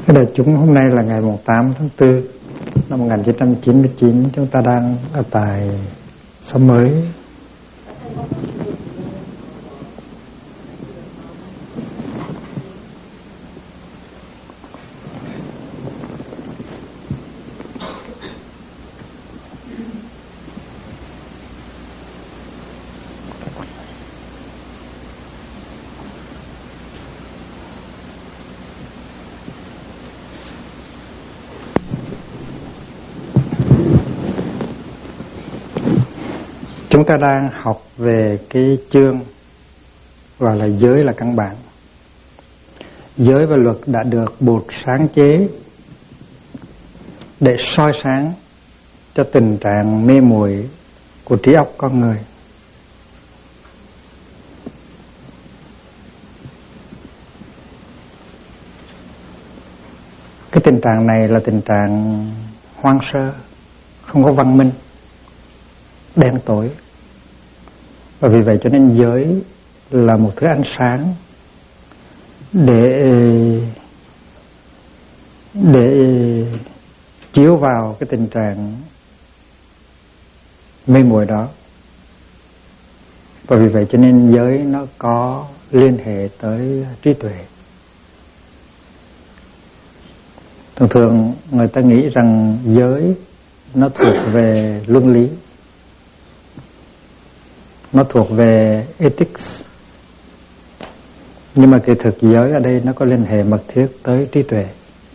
Cái đại chúng hôm nay là ngày 8 tháng 4 năm 1999, chúng ta đang ở tại Xóm Mới. Chúng ta đang học về cái chương gọi là giới là căn bản. Giới và luật đã được Bụt sáng chế để soi sáng cho tình trạng mê muội của trí óc con người. Cái tình trạng này là tình trạng hoang sơ, không có văn minh, đen tối. Và vì vậy cho nên giới là một thứ ánh sáng để chiếu vào cái tình trạng mê muội đó. Và vì vậy cho nên giới nó có liên hệ tới trí tuệ. Thường thường người ta nghĩ rằng giới nó thuộc về luân lý, nó thuộc về ethics. Nhưng mà kỳ thực giới ở đây nó có liên hệ mật thiết tới trí tuệ.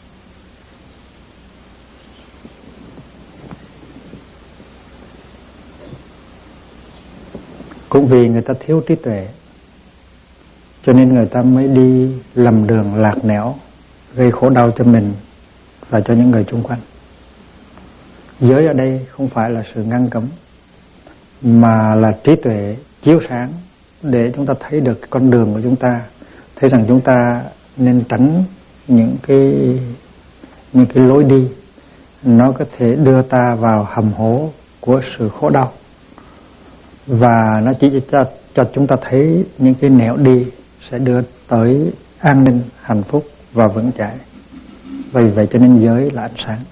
Cũng vì người ta thiếu trí tuệ cho nên người ta mới đi lầm đường lạc nẻo, gây khổ đau cho mình và cho những người xung quanh. Giới ở đây không phải là sự ngăn cấm, mà là trí tuệ chiếu sáng để chúng ta thấy được cái con đường của chúng ta, thấy rằng chúng ta nên tránh những cái lối đi nó có thể đưa ta vào hầm hố của sự khổ đau, và nó chỉ cho chúng ta thấy những cái nẻo đi sẽ đưa tới an ninh, hạnh phúc và vững chãi. Vì vậy cho nên giới là ánh sáng.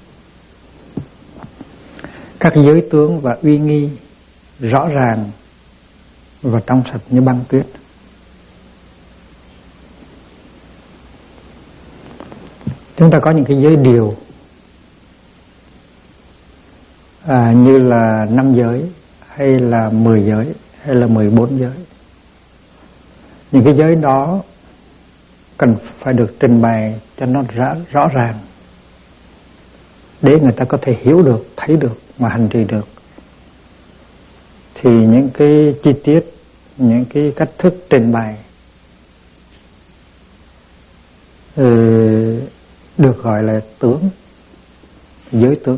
Các giới tướng và uy nghi rõ ràng và trong sạch như băng tuyết. Chúng ta có những cái giới điều như là 5 giới hay là 10 giới hay là 14 giới. Những cái giới đó cần phải được trình bày cho nó rõ ràng để người ta có thể hiểu được, thấy được và hành trì được. Thì những cái chi tiết, những cái cách thức trình bày được gọi là tướng, giới tướng.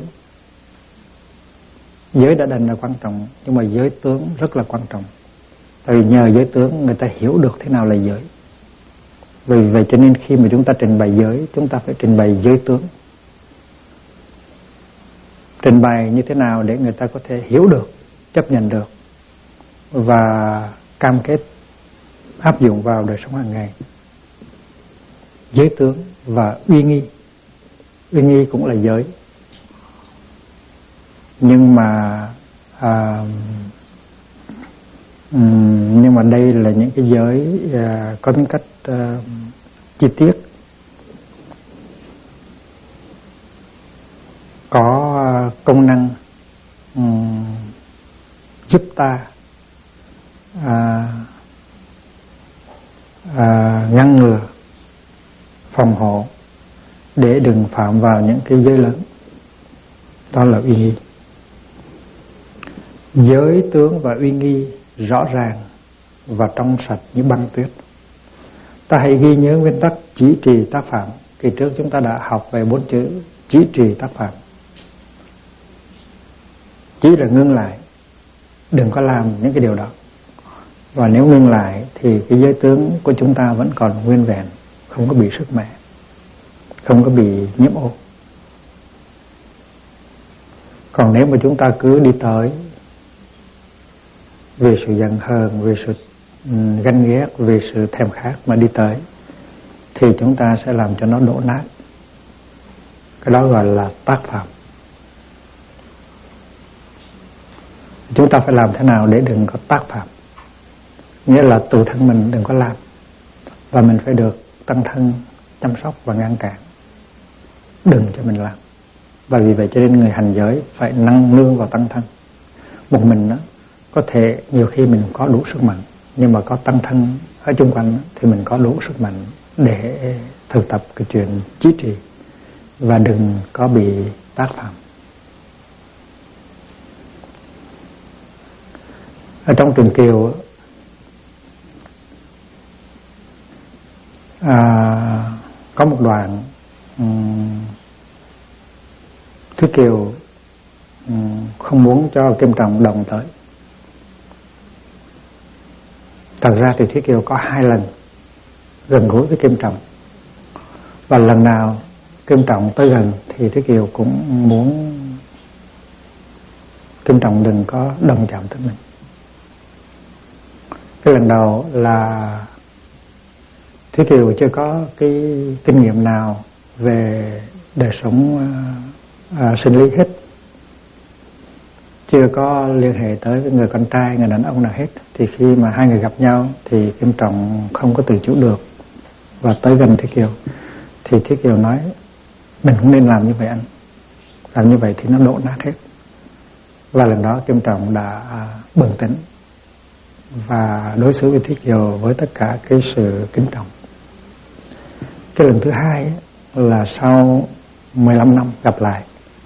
Giới đã đành là quan trọng, nhưng mà giới tướng rất là quan trọng. Tại vì nhờ giới tướng người ta hiểu được thế nào là giới. Vì vậy cho nên khi mà chúng ta trình bày giới, chúng ta phải trình bày giới tướng. Trình bày như thế nào để người ta có thể hiểu được, chấp nhận được và cam kết áp dụng vào đời sống hàng ngày. Giới tướng và uy nghi. Uy nghi cũng là giới, nhưng mà đây là những cái giới có tính cách chi tiết, có công năng giúp ta ngăn ngừa, phòng hộ để đừng phạm vào những cái giới lớn. Đó là uy nghi. Giới tướng và uy nghi rõ ràng và trong sạch như băng tuyết. Ta hãy ghi nhớ nguyên tắc chỉ trì tác phạm. Kỳ trước chúng ta đã học về 4 chữ chỉ trì tác phạm. Chỉ là ngưng lại, đừng có làm những cái điều đó. Và nếu ngưng lại thì cái giới tướng của chúng ta vẫn còn nguyên vẹn, không có bị sức mẻ, không có bị nhiễm ô. Còn nếu mà chúng ta cứ đi tới vì sự giận hờn, vì sự ganh ghét, vì sự thèm khát mà đi tới, thì chúng ta sẽ làm cho nó đổ nát. cái đó gọi là tác phạm. Chúng ta phải làm thế nào để đừng có tác phạm, nghĩa là tự thân mình đừng có làm, và mình phải được tăng thân chăm sóc và ngăn cản, đừng cho mình làm. Và vì vậy cho nên người hành giới phải nương vào tăng thân. Một mình đó, có thể nhiều khi mình có đủ sức mạnh, nhưng mà có tăng thân ở chung quanh đó, thì mình có đủ sức mạnh để thực tập cái chuyện trí trì, và đừng có bị tác phạm. Ở trong Trường Kiều có một đoạn Thiết Kiều không muốn cho Kim Trọng đồng tới. Thật ra thì Thiết Kiều có 2 lần gần gũi với Kim Trọng, và lần nào Kim Trọng tới gần thì Thiết Kiều cũng muốn Kim Trọng đừng có đồng chạm tới mình. Cái lần đầu là Thiết Kiều chưa có cái kinh nghiệm nào về đời sống sinh lý hết, chưa có liên hệ tới với người con trai, người đàn ông nào hết. Thì khi mà hai người gặp nhau thì Kim Trọng không có tự chủ được và tới gần Thiết Kiều. Thì Thiết Kiều nói mình không nên làm như vậy anh, làm như vậy thì nó đổ nát hết. Và lần đó Kim Trọng đã bừng tỉnh và đối xử với Thiết Kiều với tất cả cái sự kính trọng. Cái lần thứ hai là sau 15 năm gặp lại.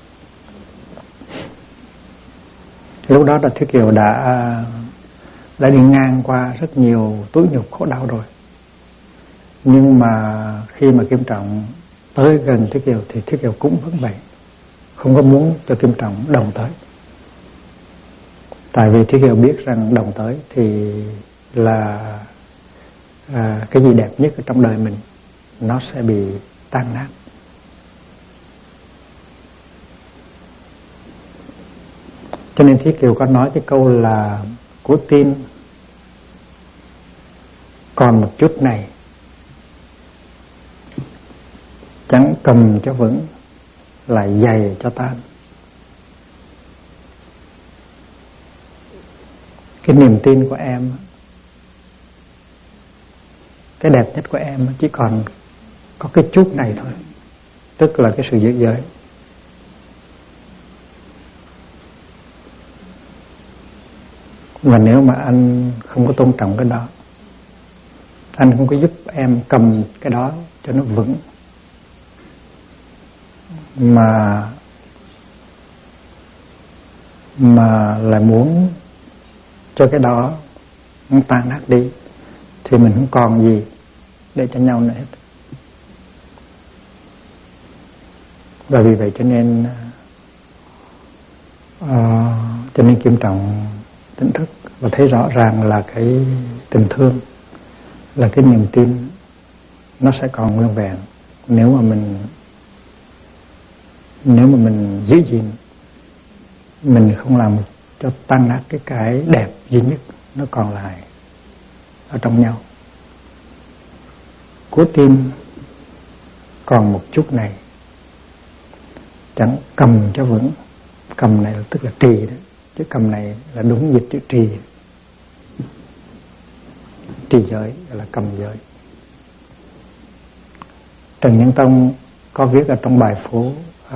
Lúc đó là Thiết Kiều đã đi ngang qua rất nhiều tủi nhục khổ đau rồi. Nhưng mà khi mà Kim Trọng tới gần Thiết Kiều thì Thiết Kiều cũng vẫn vậy, không có muốn cho Kim Trọng đồng tới. Tại vì Thiết Kiều biết rằng đồng tới thì là cái gì đẹp nhất ở trong đời mình nó sẽ bị tan nát. Cho nên Thiết Kiều có nói cái câu là của tin còn một chút này, chẳng cầm cho vững lại dày cho tan. Cái niềm tin của em, cái đẹp nhất của em chỉ còn có cái chút này thôi, tức là cái sự giữ giới. Và nếu mà anh không có tôn trọng cái đó, anh không có giúp em cầm cái đó cho nó vững, mà lại muốn cho cái đó nó tan nát đi, thì mình không còn gì để cho nhau nữa hết. Và vì vậy cho nên Kim Trọng tỉnh thức và thấy rõ ràng là cái tình thương, là cái niềm tin nó sẽ còn nguyên vẹn nếu mà mình giữ gìn, mình không làm cho tan nát cái đẹp duy nhất nó còn lại ở trong nhau. Cố tin còn một chút này, chẳng cầm cho vững. Cầm này là tức là trì đó, chứ cầm này là đúng dịch chữ trì. Trì giới là cầm giới. Trần Nhân Tông có viết ở trong bài phố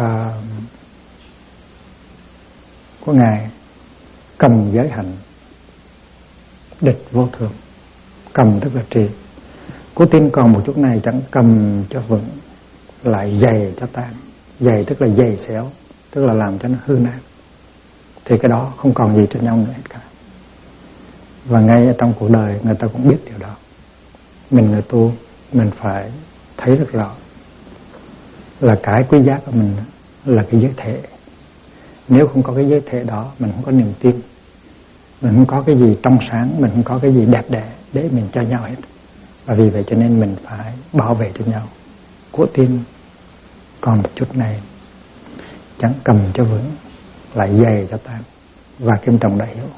của Ngài: cầm giới hạnh, địch vô thường. Cầm tức là trì. Cố tin còn một chút này, chẳng cầm cho vững lại dày cho tan. Dày tức là dày xéo, tức là làm cho nó hư nát, thì cái đó không còn gì cho nhau nữa hết cả. Và ngay ở trong cuộc đời người ta cũng biết điều đó. Mình người tu, mình phải thấy rất rõ là cái quý giá của mình là cái giới thể. Nếu không có cái giới thể đó, mình không có niềm tin, mình không có cái gì trong sáng, mình không có cái gì đẹp đẽ để mình cho nhau hết. Và vì vậy cho nên mình phải bảo vệ cho nhau. Cố tin còn một chút này, chẳng cầm cho vững lại dày cho tan. Và Kim Trọng đã hiểu.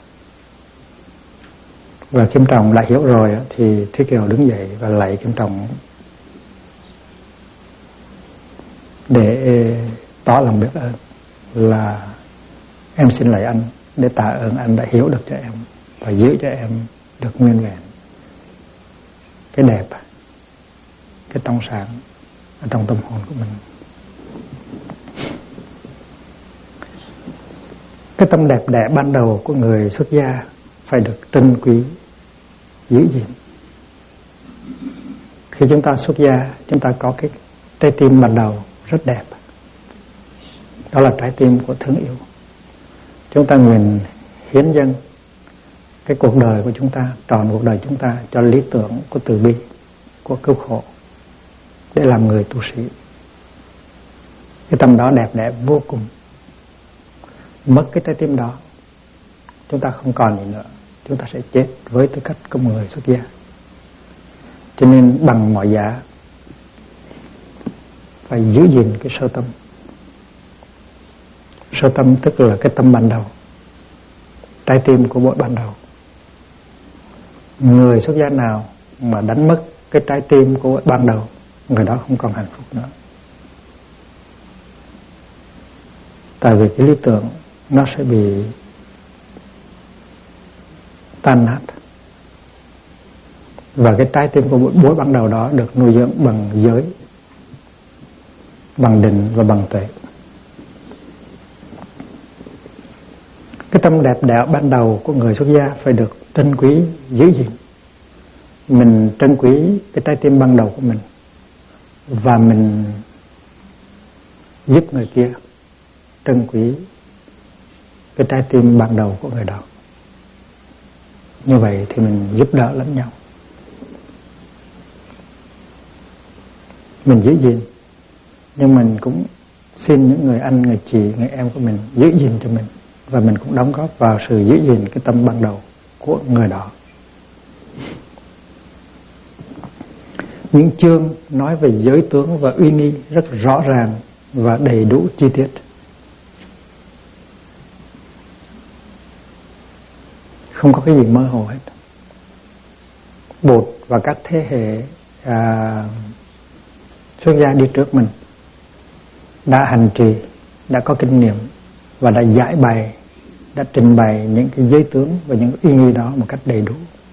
Và Kim Trọng đã hiểu rồi thì Thiết Kiều đứng dậy và lạy Kim Trọng để tỏ lòng biết ơn là em xin lạy anh để tạ ơn anh đã hiểu được cho em và giữ cho em được nguyên vẹn cái đẹp, cái trong sáng ở trong tâm hồn của mình. Cái tâm đẹp đẽ ban đầu của người xuất gia phải được trân quý, giữ gìn. Khi chúng ta xuất gia, chúng ta có cái trái tim ban đầu rất đẹp. Đó là trái tim của thương yêu. Chúng ta nguyện hiến dâng cái cuộc đời của chúng ta, trọn cuộc đời chúng ta cho lý tưởng của từ bi, của cứu khổ, để làm người tu sĩ. Cái tâm đó đẹp đẽ vô cùng. Mất cái trái tim đó, chúng ta không còn gì nữa, chúng ta sẽ chết với tư cách của một người xuất gia. Cho nên bằng mọi giá phải giữ gìn cái sơ tâm. Sơ tâm tức là cái tâm ban đầu, trái tim của mỗi ban đầu. Người xuất gia nào mà đánh mất cái trái tim của mỗi ban đầu, người đó không còn hạnh phúc nữa. Tại vì cái lý tưởng nó sẽ bị tan nát. Và cái trái tim của mỗi ban đầu đó được nuôi dưỡng bằng giới, bằng định và bằng tuệ. Cái tâm đẹp đẽ ban đầu của người xuất gia phải được trân quý, giữ gìn. Mình trân quý cái trái tim ban đầu của mình và mình giúp người kia trân quý cái trái tim ban đầu của người đó. Như vậy thì mình giúp đỡ lẫn nhau. Mình giữ gìn, nhưng mình cũng xin những người anh, người chị, người em của mình giữ gìn cho mình. Và mình cũng đóng góp vào sự giữ gìn cái tâm ban đầu của người đó. Những chương nói về giới tướng và uy nghi rất rõ ràng và đầy đủ chi tiết. Không có cái gì mơ hồ hết. Bụt và các thế hệ xuất gia đi trước mình đã hành trì, đã có kinh nghiệm và đã giải bày, đã trình bày những cái giới tướng và những uy nghi đó một cách đầy đủ.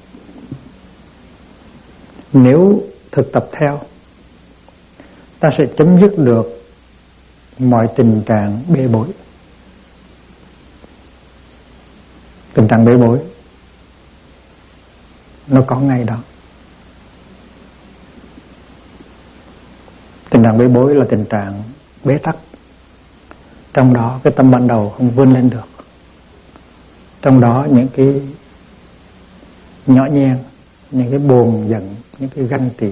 Nếu thực tập theo, ta sẽ chấm dứt được mọi tình trạng bê bối. Tình trạng bê bối nó có ngay đó. Tình trạng bê bối là tình trạng bế tắc. Trong đó cái tâm ban đầu không vươn lên được. Trong đó những cái nhỏ nhen, những cái buồn giận, những cái ganh tị,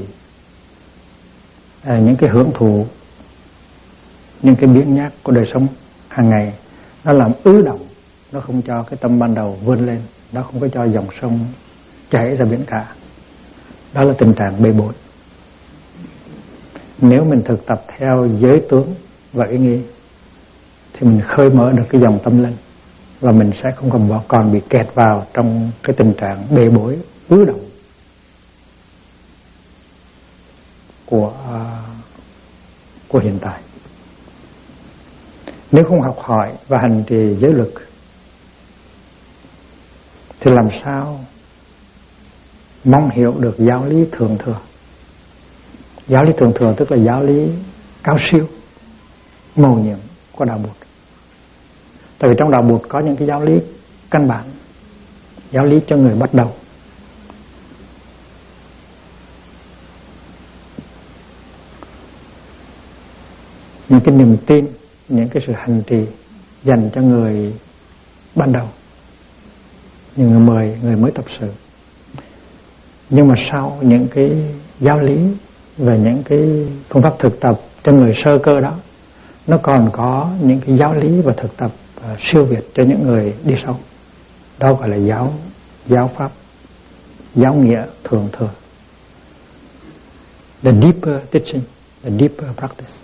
những cái hưởng thụ, những cái biếng nhác của đời sống hàng ngày, nó làm ứ động, nó không cho cái tâm ban đầu vươn lên, nó không có cho dòng sông chảy ra biển cả. Đó là tình trạng bê bối. Nếu mình thực tập theo giới tướng và ý nghi thì mình khơi mở được cái dòng tâm linh và mình sẽ không còn bị kẹt vào trong cái tình trạng bê bối, ứ động của hiện tại. Nếu không học hỏi và hành trì giới luật thì làm sao mong hiểu được giáo lý thượng thừa. Giáo lý thượng thừa tức là giáo lý cao siêu, mầu nhiệm của đạo Bụt. Tại vì trong đạo Bụt có những cái giáo lý căn bản, giáo lý cho người bắt đầu. Những cái niềm tin, những cái sự hành trì dành cho người ban đầu, những người mới tập sự. Nhưng mà sau những cái giáo lý và những cái phương pháp thực tập cho người sơ cơ đó, nó còn có những cái giáo lý và thực tập siêu việt cho những người đi sau. Đó gọi là giáo pháp, giáo nghĩa thượng thừa. The deeper teaching, the deeper practice.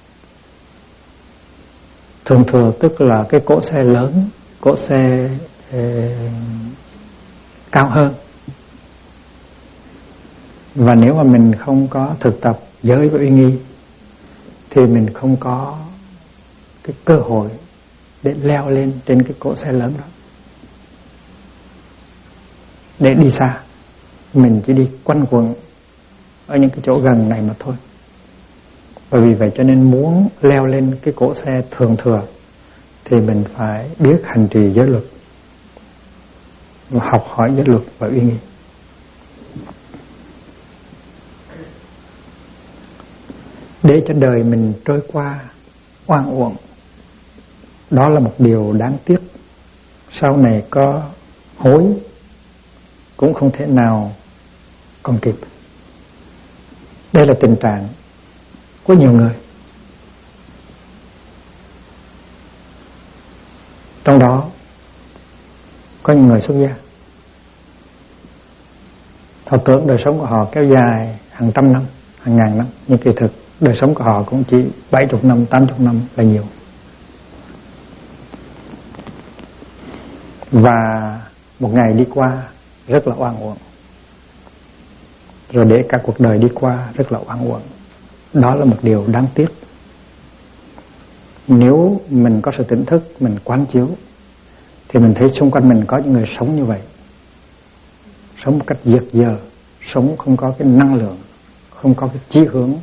Thượng thừa tức là cái cỗ xe lớn, cỗ xe cao hơn. Và nếu mà mình không có thực tập giới và uy nghi thì mình không có cái cơ hội để leo lên trên cái cỗ xe lớn đó để đi xa. Mình chỉ đi quanh quẩn ở những cái chỗ gần này mà thôi. Bởi vì vậy cho nên muốn leo lên cái cỗ xe thường thừa thì mình phải biết hành trì giới luật và học hỏi giới luật và uy nghi. Để cho đời mình trôi qua oan uổng, đó là một điều đáng tiếc. Sau này có hối cũng không thể nào còn kịp. Đây là tình trạng của nhiều người. Trong đó có những người xuất gia, họ tưởng đời sống của họ kéo dài hàng trăm năm, hàng ngàn năm, nhưng kỳ thực đời sống của họ cũng chỉ 70 năm, 80 năm là nhiều. Và một ngày đi qua rất là oan uổng, rồi để cả cuộc đời đi qua rất là oan uổng. Đó là một điều đáng tiếc. Nếu mình có sự tỉnh thức, mình quán chiếu, thì mình thấy xung quanh mình có những người sống như vậy, sống một cách giật giờ, sống không có cái năng lượng, không có cái chí hướng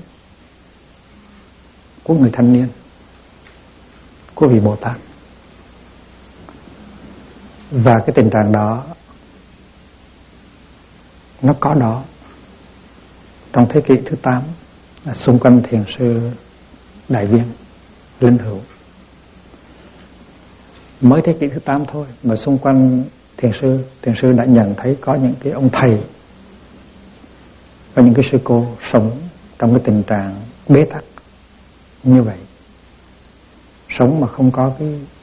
của người thanh niên, của vị Bồ Tát. Và cái tình trạng đó nó có đó trong thế kỷ thứ 8, xung quanh thiền sư Đại Viên Linh Hữu. Mới thế kỷ thứ 8 thôi mà xung quanh thiền sư đã nhận thấy có những cái ông thầy và những cái sư cô sống trong cái tình trạng bế tắc như vậy, sống mà không có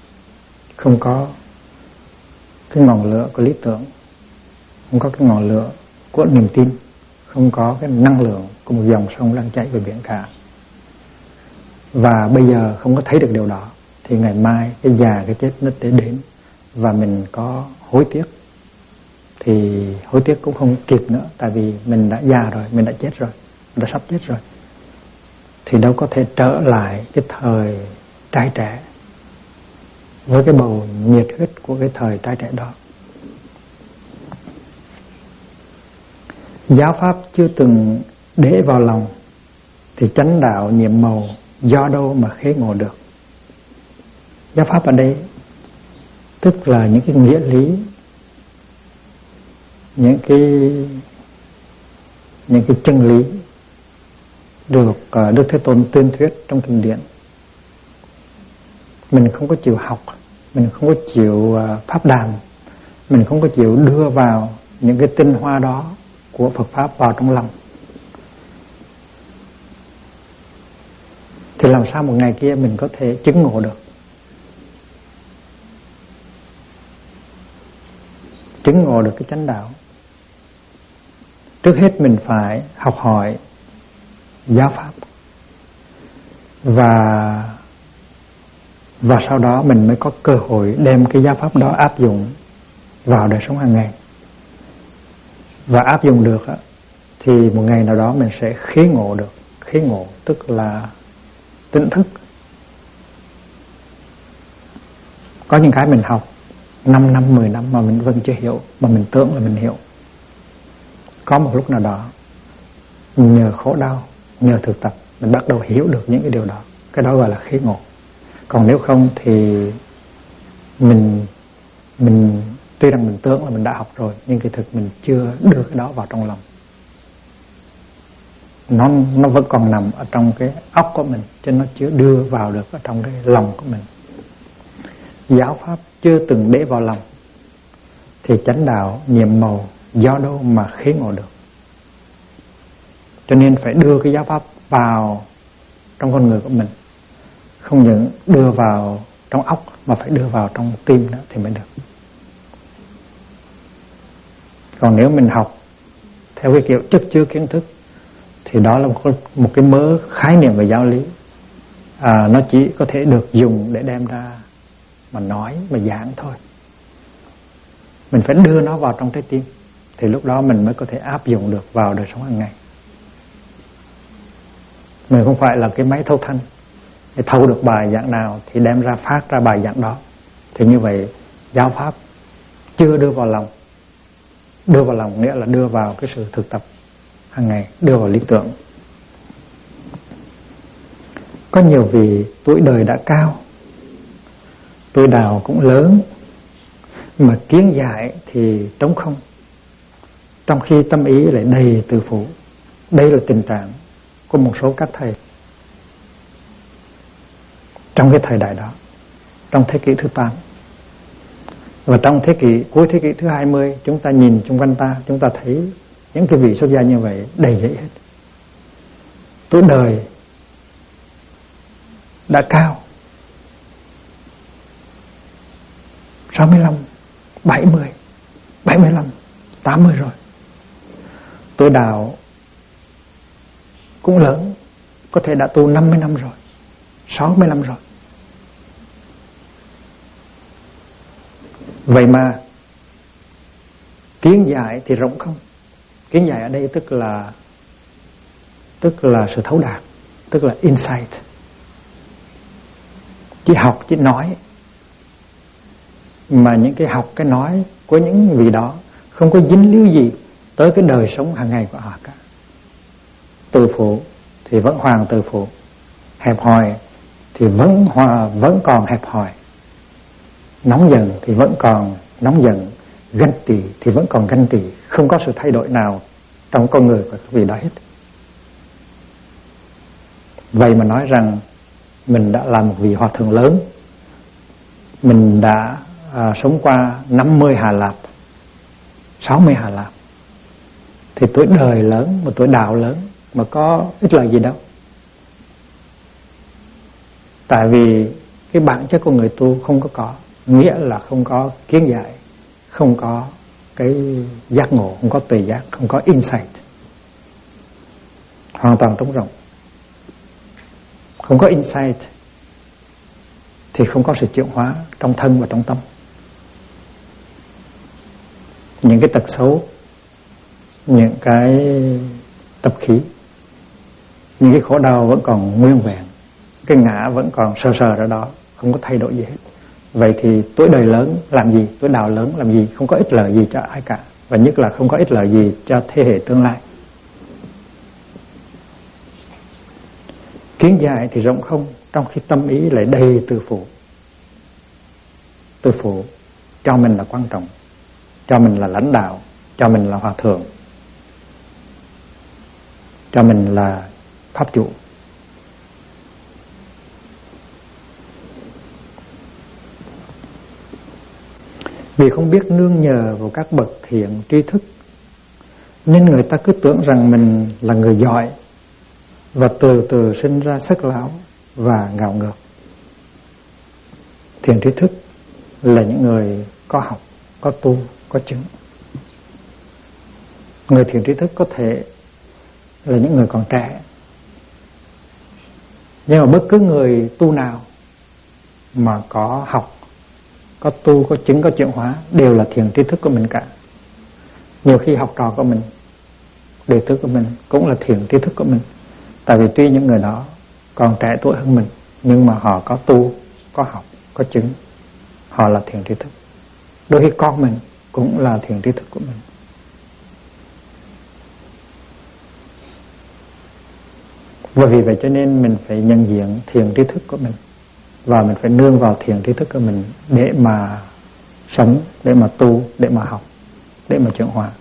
cái ngọn lửa của lý tưởng, không có cái ngọn lửa của niềm tin, không có cái năng lượng của một dòng sông đang chảy về biển cả. Và bây giờ không có thấy được điều đó thì ngày mai cái già cái chết nó sẽ đến, và mình có hối tiếc thì hối tiếc cũng không kịp nữa, tại vì mình đã già rồi, mình đã chết rồi, mình đã sắp chết rồi, thì đâu có thể trở lại cái thời trai trẻ với cái bầu nhiệt huyết của cái thời trai trẻ đó. Giáo pháp chưa từng để vào lòng thì chánh đạo nhiệm màu do đâu mà khế ngộ được. Giáo pháp ở đây tức là những cái nghĩa lý, những cái chân lý được Đức Thế Tôn tuyên thuyết trong kinh điển. Mình không có chịu học, mình không có chịu pháp đàm, mình không có chịu đưa vào những cái tinh hoa đó của Phật pháp vào trong lòng, thì làm sao một ngày kia mình có thể chứng ngộ được. Chứng ngộ được cái chánh đạo, trước hết mình phải học hỏi giáo pháp, và sau đó mình mới có cơ hội đem cái giáo pháp đó áp dụng vào đời sống hàng ngày. Và áp dụng được thì một ngày nào đó mình sẽ khế ngộ được. Khế ngộ tức là tỉnh thức. Có những cái mình học 5 năm, 10 năm mà mình vẫn chưa hiểu, mà mình tưởng là mình hiểu. Có một lúc nào đó nhờ khổ đau, nhờ thực tập, mình bắt đầu hiểu được những cái điều đó. Cái đó gọi là khế ngộ. Còn nếu không thì mình tuy rằng mình tưởng là mình đã học rồi, nhưng kỳ thực mình chưa đưa cái đó vào trong lòng. Nó vẫn còn nằm ở trong cái óc của mình, chứ nó chưa đưa vào được ở trong cái lòng của mình. Giáo pháp chưa từng để vào lòng thì chánh đạo nhiệm màu do đâu mà khế ngộ được. Cho nên phải đưa cái giáo pháp vào trong con người của mình, không những đưa vào trong óc mà phải đưa vào trong tim nữa thì mới được. Còn nếu mình học theo cái kiểu chất chứa kiến thức thì đó là một cái mớ khái niệm về giáo lý, nó chỉ có thể được dùng để đem ra mà nói, mà giảng thôi. Mình phải đưa nó vào trong trái tim thì lúc đó mình mới có thể áp dụng được vào đời sống hàng ngày. Mình không phải là cái máy thâu thanh Thì thâu được bài giảng nào thì đem ra phát ra bài giảng đó. Thì như vậy giáo pháp chưa đưa vào lòng. Đưa vào lòng nghĩa là đưa vào cái sự thực tập hàng ngày, đưa vào lý tưởng. Có nhiều vị tuổi đời đã cao, tuổi đạo cũng lớn, mà kiến giải thì trống không, trong khi tâm ý lại đầy tự phụ. Đây là tình trạng của một số các thầy trong cái thời đại đó, trong thế kỷ thứ 8. Và trong cuối thế kỷ thứ 20, chúng ta nhìn xung quanh ta, chúng ta thấy những cái vị xuất gia như vậy đầy dẫy hết. Tuổi đời đã cao, 65, 70, 75, 80 rồi. Tuổi đạo cũng lớn, có thể đã tu 50 năm rồi, 60 năm rồi. Vậy mà kiến giải thì rộng không. Kiến giải ở đây tức là sự thấu đạt, tức là insight. Chỉ học, chỉ nói, mà những cái học, cái nói của những vị đó không có dính líu gì tới cái đời sống hàng ngày của họ cả. Tự phụ thì vẫn hoàn tự phụ, hẹp hòi thì vẫn còn hẹp hòi, nóng giận thì vẫn còn nóng giận, ganh tị thì vẫn còn ganh tị. Không có sự thay đổi nào trong con người của các vị đó hết. Vậy mà nói rằng mình đã là một vị hòa thượng lớn, mình đã sống qua 50 Hà Lạp, 60 Hà Lạp, thì tuổi đời lớn, một tuổi đạo lớn mà có ích lợi gì đâu. Tại vì cái bản chất của người tu không có, nghĩa là không có kiến giải, không có cái giác ngộ, không có tùy giác, không có insight, hoàn toàn trống rỗng. Không có insight thì không có sự chuyển hóa trong thân và trong tâm. Những cái tật xấu, những cái tập khí, những cái khổ đau vẫn còn nguyên vẹn, cái ngã vẫn còn sờ sờ ở đó, không có thay đổi gì hết. Vậy thì tuổi đời lớn làm gì, tuổi đạo lớn làm gì, không có ích lợi gì cho ai cả, và nhất là không có ích lợi gì cho thế hệ tương lai. Kiến giải thì rộng không, trong khi tâm ý lại đầy tự phụ. Tự phụ cho mình là quan trọng, cho mình là lãnh đạo, cho mình là hòa thượng, cho mình là pháp chủ. Vì không biết nương nhờ vào các bậc thiện tri thức, nên người ta cứ tưởng rằng mình là người giỏi, và từ từ sinh ra sắc lão và ngạo ngược. Thiện tri thức là những người có học, có tu, có chứng. Người thiện tri thức có thể là những người còn trẻ, nhưng mà bất cứ người tu nào mà có học, có tu, có chứng, có chuyển hóa đều là thiện tri thức của mình cả. Nhiều khi học trò của mình, đệ tử của mình cũng là thiện tri thức của mình. Tại vì tuy những người đó còn trẻ tuổi hơn mình, nhưng mà họ có tu, có học, có chứng, họ là thiện tri thức. Đôi khi con mình cũng là thiện tri thức của mình. Và vì vậy cho nên mình phải nhận diện thiện tri thức của mình, và mình phải nương vào thiện tri thức của mình để mà sống, để mà tu, để mà học, để mà chuyển hóa.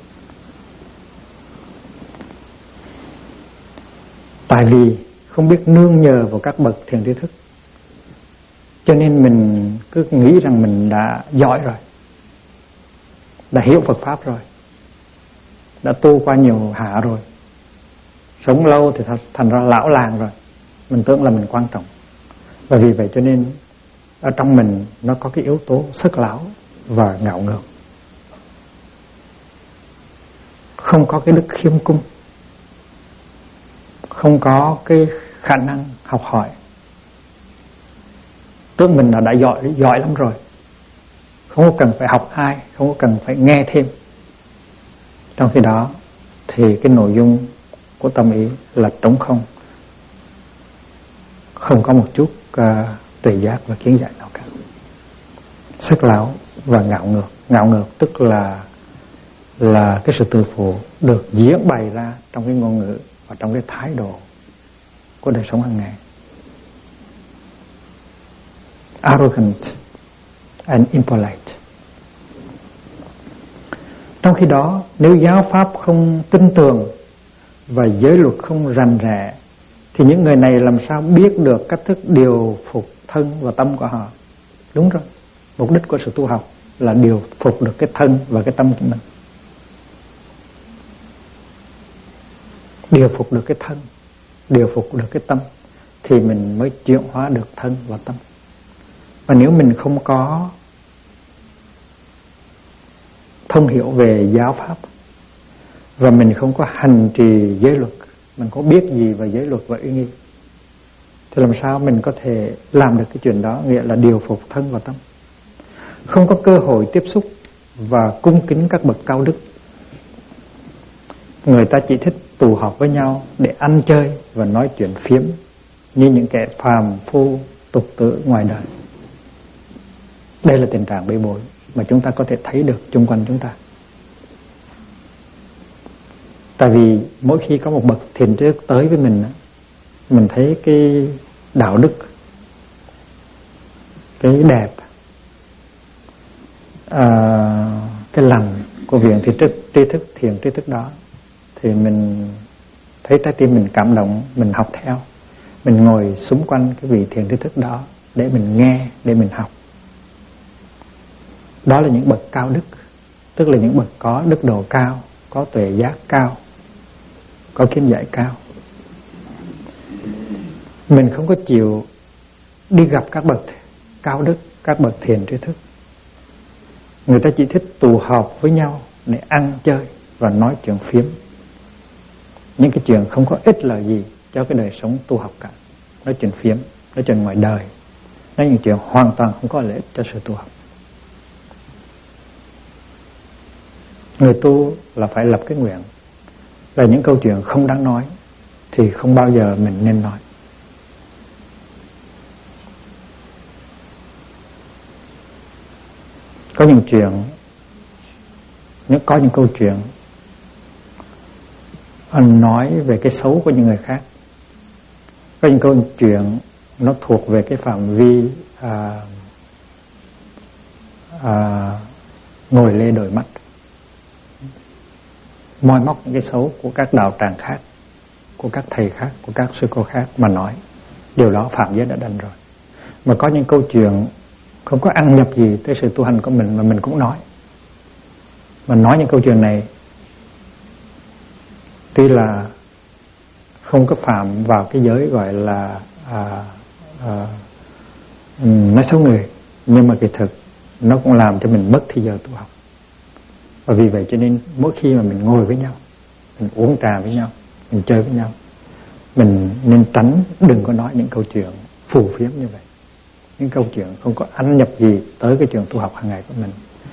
Tại vì không biết nương nhờ vào các bậc thiện tri thức, cho nên mình cứ nghĩ rằng mình đã giỏi rồi, đã hiểu Phật Pháp rồi, đã tu qua nhiều hạ rồi, sống lâu thì thành ra lão làng rồi. Mình tưởng là mình quan trọng. Và vì vậy cho nên ở trong mình nó có cái yếu tố sắc lão và ngạo ngược, không có cái đức khiêm cung, không có cái khả năng học hỏi. Tưởng mình là đã giỏi lắm rồi, không có cần phải học ai, không có cần phải nghe thêm. Trong khi đó thì cái nội dung của tâm ý là trống không, không có một chút tuệ giác và kiến giải nào cả. Sắc lão và ngạo ngược. Ngạo ngược tức là cái sự tự phụ được diễn bày ra trong cái ngôn ngữ và trong cái thái độ của đời sống hàng ngày. Arrogant and impolite. Trong khi đó, nếu giáo pháp không tin tưởng và giới luật không rành rẽ, thì những người này làm sao biết được cách thức điều phục thân và tâm của họ? Đúng rồi, mục đích của sự tu học là điều phục được cái thân và cái tâm của mình. Điều phục được cái thân, điều phục được cái tâm, thì mình mới chuyển hóa được thân và tâm. Và nếu mình không có thông hiểu về giáo pháp và mình không có hành trì giới luật, mình có biết gì về giới luật và uy nghi, thì làm sao mình có thể làm được cái chuyện đó, nghĩa là điều phục thân và tâm. Không có cơ hội tiếp xúc và cung kính các bậc cao đức. Người ta chỉ thích tụ họp với nhau để ăn chơi và nói chuyện phiếm như những kẻ phàm phu tục tử ngoài đời. Đây là tình trạng bê bối mà chúng ta có thể thấy được chung quanh chúng ta. Tại vì mỗi khi có một bậc thiền tri thức tới với mình thấy cái đạo đức, cái đẹp, cái lành của vị tri thức, thiền tri thức đó, thì mình thấy trái tim mình cảm động, mình học theo. Mình ngồi xung quanh cái vị thiền tri thức đó để mình nghe, để mình học. Đó là những bậc cao đức, tức là những bậc có đức độ cao, có tuệ giác cao, có kiến giải cao. Mình không có chịu đi gặp các bậc cao đức, các bậc thiền tri thức. Người ta chỉ thích tụ họp với nhau để ăn chơi và nói chuyện phiếm, những cái chuyện không có ích lợi gì cho cái đời sống tu học cả. Nói chuyện phiếm, nói chuyện ngoài đời, nói những chuyện hoàn toàn không có lợi ích cho sự tu học. Người tu là phải lập cái nguyện là những câu chuyện không đáng nói thì không bao giờ mình nên nói. Có những câu chuyện nói về cái xấu của những người khác. Có những câu chuyện nó thuộc về cái phạm vi ngồi lê đổi mắt, moi móc những cái xấu của các đạo tràng khác, của các thầy khác, của các sư cô khác mà nói. Điều đó phạm giới đã đành rồi. Mà có những câu chuyện không có ăn nhập gì tới sự tu hành của mình mà mình cũng nói. Mà nói những câu chuyện này tuy là không có phạm vào cái giới gọi là nói xấu người, nhưng mà kỳ thực nó cũng làm cho mình mất thời giờ tu học. Và vì vậy cho nên mỗi khi mà mình ngồi với nhau, mình uống trà với nhau, mình chơi với nhau, mình nên tránh, đừng có nói những câu chuyện phù phiếm như vậy. Những câu chuyện không có ăn nhập gì tới cái chuyện tu học hàng ngày của mình.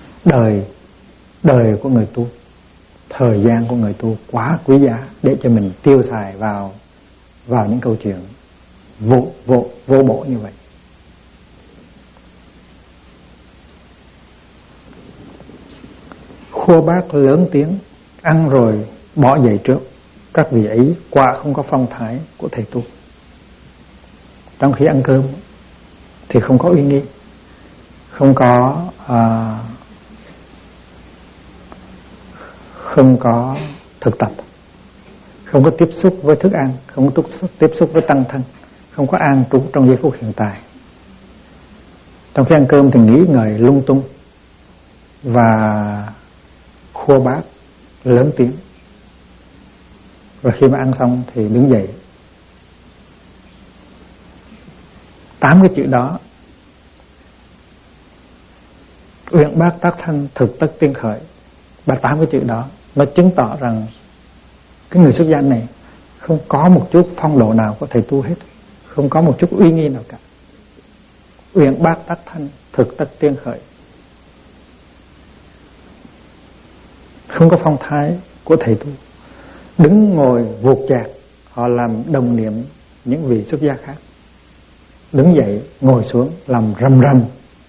Đời của người tu, thời gian của người tu quá quý giá để cho mình tiêu xài vào những câu chuyện vô bổ như vậy. Khua bát lớn tiếng, ăn rồi bỏ dậy trước. Các vị ấy quả không có phong thái của thầy tu. Trong khi ăn cơm thì không có uy nghi, không có thực tập, không có tiếp xúc với thức ăn, không có tiếp xúc với tăng thân, không có an trú trong giây phút hiện tại. Trong khi ăn cơm thì nghĩ ngợi lung tung và khua bát lớn tiếng. Và khi mà ăn xong thì đứng dậy. 8 cái chữ đó: uyển bác tác thanh, thực tất tiên khởi. Và 8 cái chữ đó nó chứng tỏ rằng cái người xuất gia này không có một chút phong độ nào của thầy tu hết, không có một chút uy nghi nào cả. Uyển bác tác thanh, thực tất tiên khởi. Không có phong thái của thầy tu. Đứng ngồi vụt chạc, họ làm đồng niệm những vị xuất gia khác. đứng dậy ngồi xuống làm rầm rầm,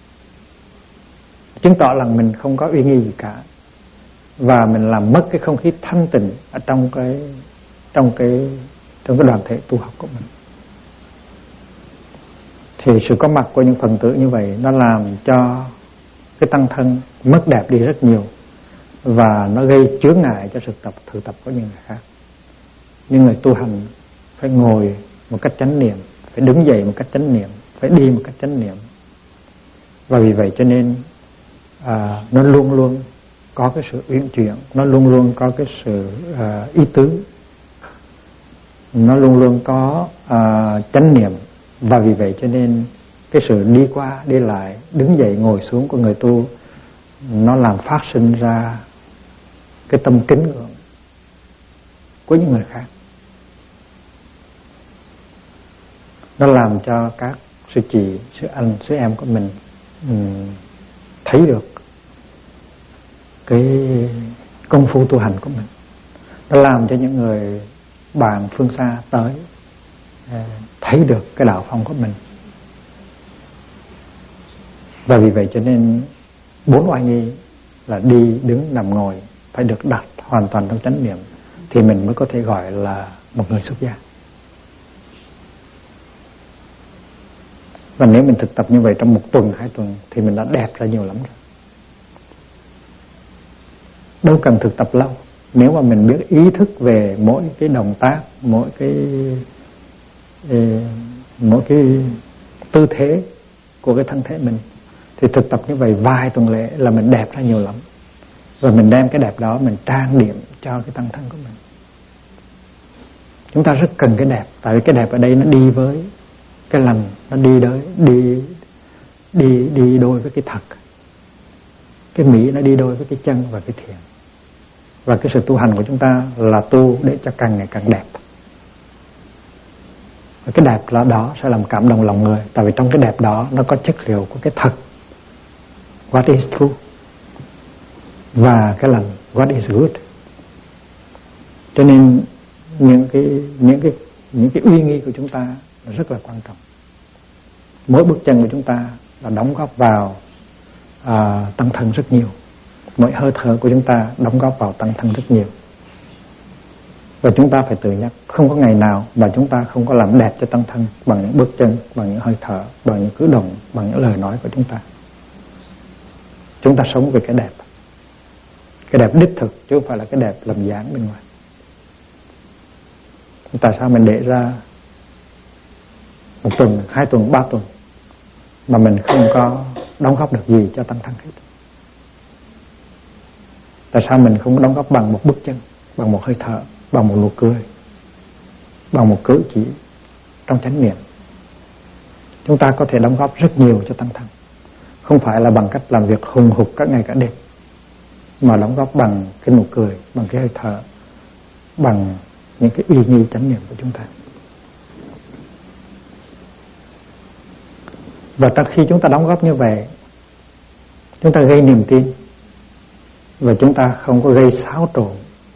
chứng tỏ là mình không có uy nghi gì cả, và mình làm mất cái không khí thanh tịnh ở trong cái đoàn thể tu học của mình. Thì sự có mặt của những phần tử như vậy nó làm cho cái tăng thân mất đẹp đi rất nhiều, và nó gây chướng ngại cho sự thực tập của những người khác. Những người tu hành phải ngồi một cách chánh niệm, phải đứng dậy một cách chánh niệm, phải đi một cách chánh niệm. Và vì vậy cho nên nó luôn luôn có cái sự uyển chuyển, nó luôn luôn có cái sự ý tứ, nó luôn luôn có chánh niệm. Và vì vậy cho nên cái sự đi qua đi lại, đứng dậy ngồi xuống của người tu, nó làm phát sinh ra cái tâm kính ngưỡng của những người khác. Nó làm cho các sư chị, sư anh, sư em của mình thấy được cái công phu tu hành của mình. Nó làm cho những người bạn phương xa tới thấy được cái đạo phong của mình. Và vì vậy cho nên 4 oai nghi là đi, đứng, nằm, ngồi phải được đặt hoàn toàn trong chánh niệm, thì mình mới có thể gọi là một người xuất gia. Và nếu mình thực tập như vậy trong 1 tuần, 2 tuần thì mình đã đẹp ra nhiều lắm rồi. Đâu cần thực tập lâu. Nếu mà mình biết ý thức về mỗi cái động tác, mỗi cái tư thế của cái thân thể mình, thì thực tập như vậy vài tuần lễ là mình đẹp ra nhiều lắm. Rồi mình đem cái đẹp đó mình trang điểm cho cái tăng thân của mình. Chúng ta rất cần cái đẹp, tại vì cái đẹp ở đây nó đi với cái lành, nó đi đôi với cái thật. Cái mỹ nó đi đôi với cái chân và cái thiện. Và cái sự tu hành của chúng ta là tu để cho càng ngày càng đẹp. Và cái đẹp đó sẽ làm cảm động lòng người, tại vì trong cái đẹp đó nó có chất liệu của cái thật, what is true, và cái lành, what is good. Cho nên những cái uy nghi của chúng ta là rất là quan trọng. Mỗi bước chân của chúng ta là đóng góp vào tăng thân rất nhiều. Mỗi hơi thở của chúng ta đóng góp vào tăng thân rất nhiều. Và chúng ta phải tự nhắc, không có ngày nào mà chúng ta không có làm đẹp cho tăng thân bằng những bước chân, bằng những hơi thở, bằng những cử động, bằng những lời nói của chúng ta. Chúng ta sống về cái đẹp. Cái đẹp đích thực chứ không phải là cái đẹp làm dáng bên ngoài. Tại sao mình để ra 1 tuần, 2 tuần, 3 tuần mà mình không có đóng góp được gì cho tăng thân hết? Tại sao mình không đóng góp bằng một bước chân, bằng một hơi thở, bằng một nụ cười, bằng một cử chỉ trong chánh niệm? Chúng ta có thể đóng góp rất nhiều cho tăng thân. Không phải là bằng cách làm việc hùng hục các ngày cả đêm, mà đóng góp bằng cái nụ cười, bằng cái hơi thở, bằng những cái uy nghi chánh niệm của chúng ta. Và khi chúng ta đóng góp như vậy, chúng ta gây niềm tin, và chúng ta không có gây xáo trộn,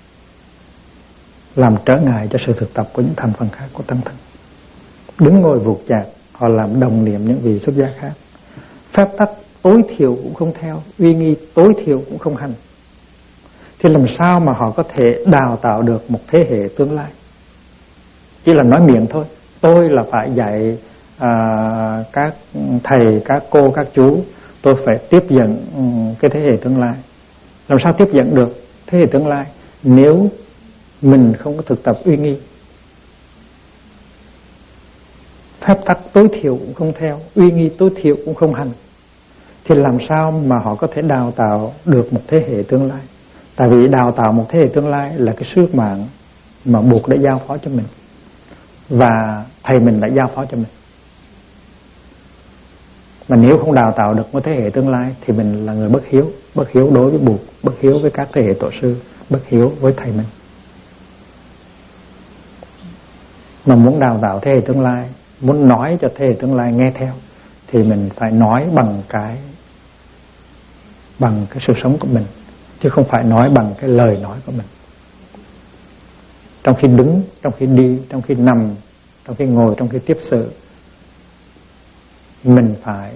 làm trở ngại cho sự thực tập của những thành phần khác của tăng thân. Đứng ngồi vụt chạc, họ làm đồng niệm những vị xuất gia khác. Phép tắc tối thiểu cũng không theo, uy nghi tối thiểu cũng không hành. Thì làm sao mà họ có thể đào tạo được một thế hệ tương lai? Chỉ là nói miệng thôi. Tôi là phải dạy các thầy, các cô, các chú, tôi phải tiếp dẫn cái thế hệ tương lai. Làm sao tiếp dẫn được thế hệ tương lai nếu mình không có thực tập uy nghi? Phép tắc tối thiểu cũng không theo, uy nghi tối thiểu cũng không hành, thì làm sao mà họ có thể đào tạo được một thế hệ tương lai? Tại vì đào tạo một thế hệ tương lai là cái sứ mạng mà buộc đã giao phó cho mình, và thầy mình đã giao phó cho mình. Mà nếu không đào tạo được một thế hệ tương lai thì mình là người bất hiếu. Bất hiếu đối với buộc, bất hiếu với các thế hệ tổ sư, bất hiếu với thầy mình. Mà muốn đào tạo thế hệ tương lai, muốn nói cho thế hệ tương lai nghe theo, thì mình phải nói bằng cái sự sống của mình, chứ không phải nói bằng cái lời nói của mình. Trong khi đứng, trong khi đi, trong khi nằm, trong khi ngồi, trong khi tiếp sự, mình phải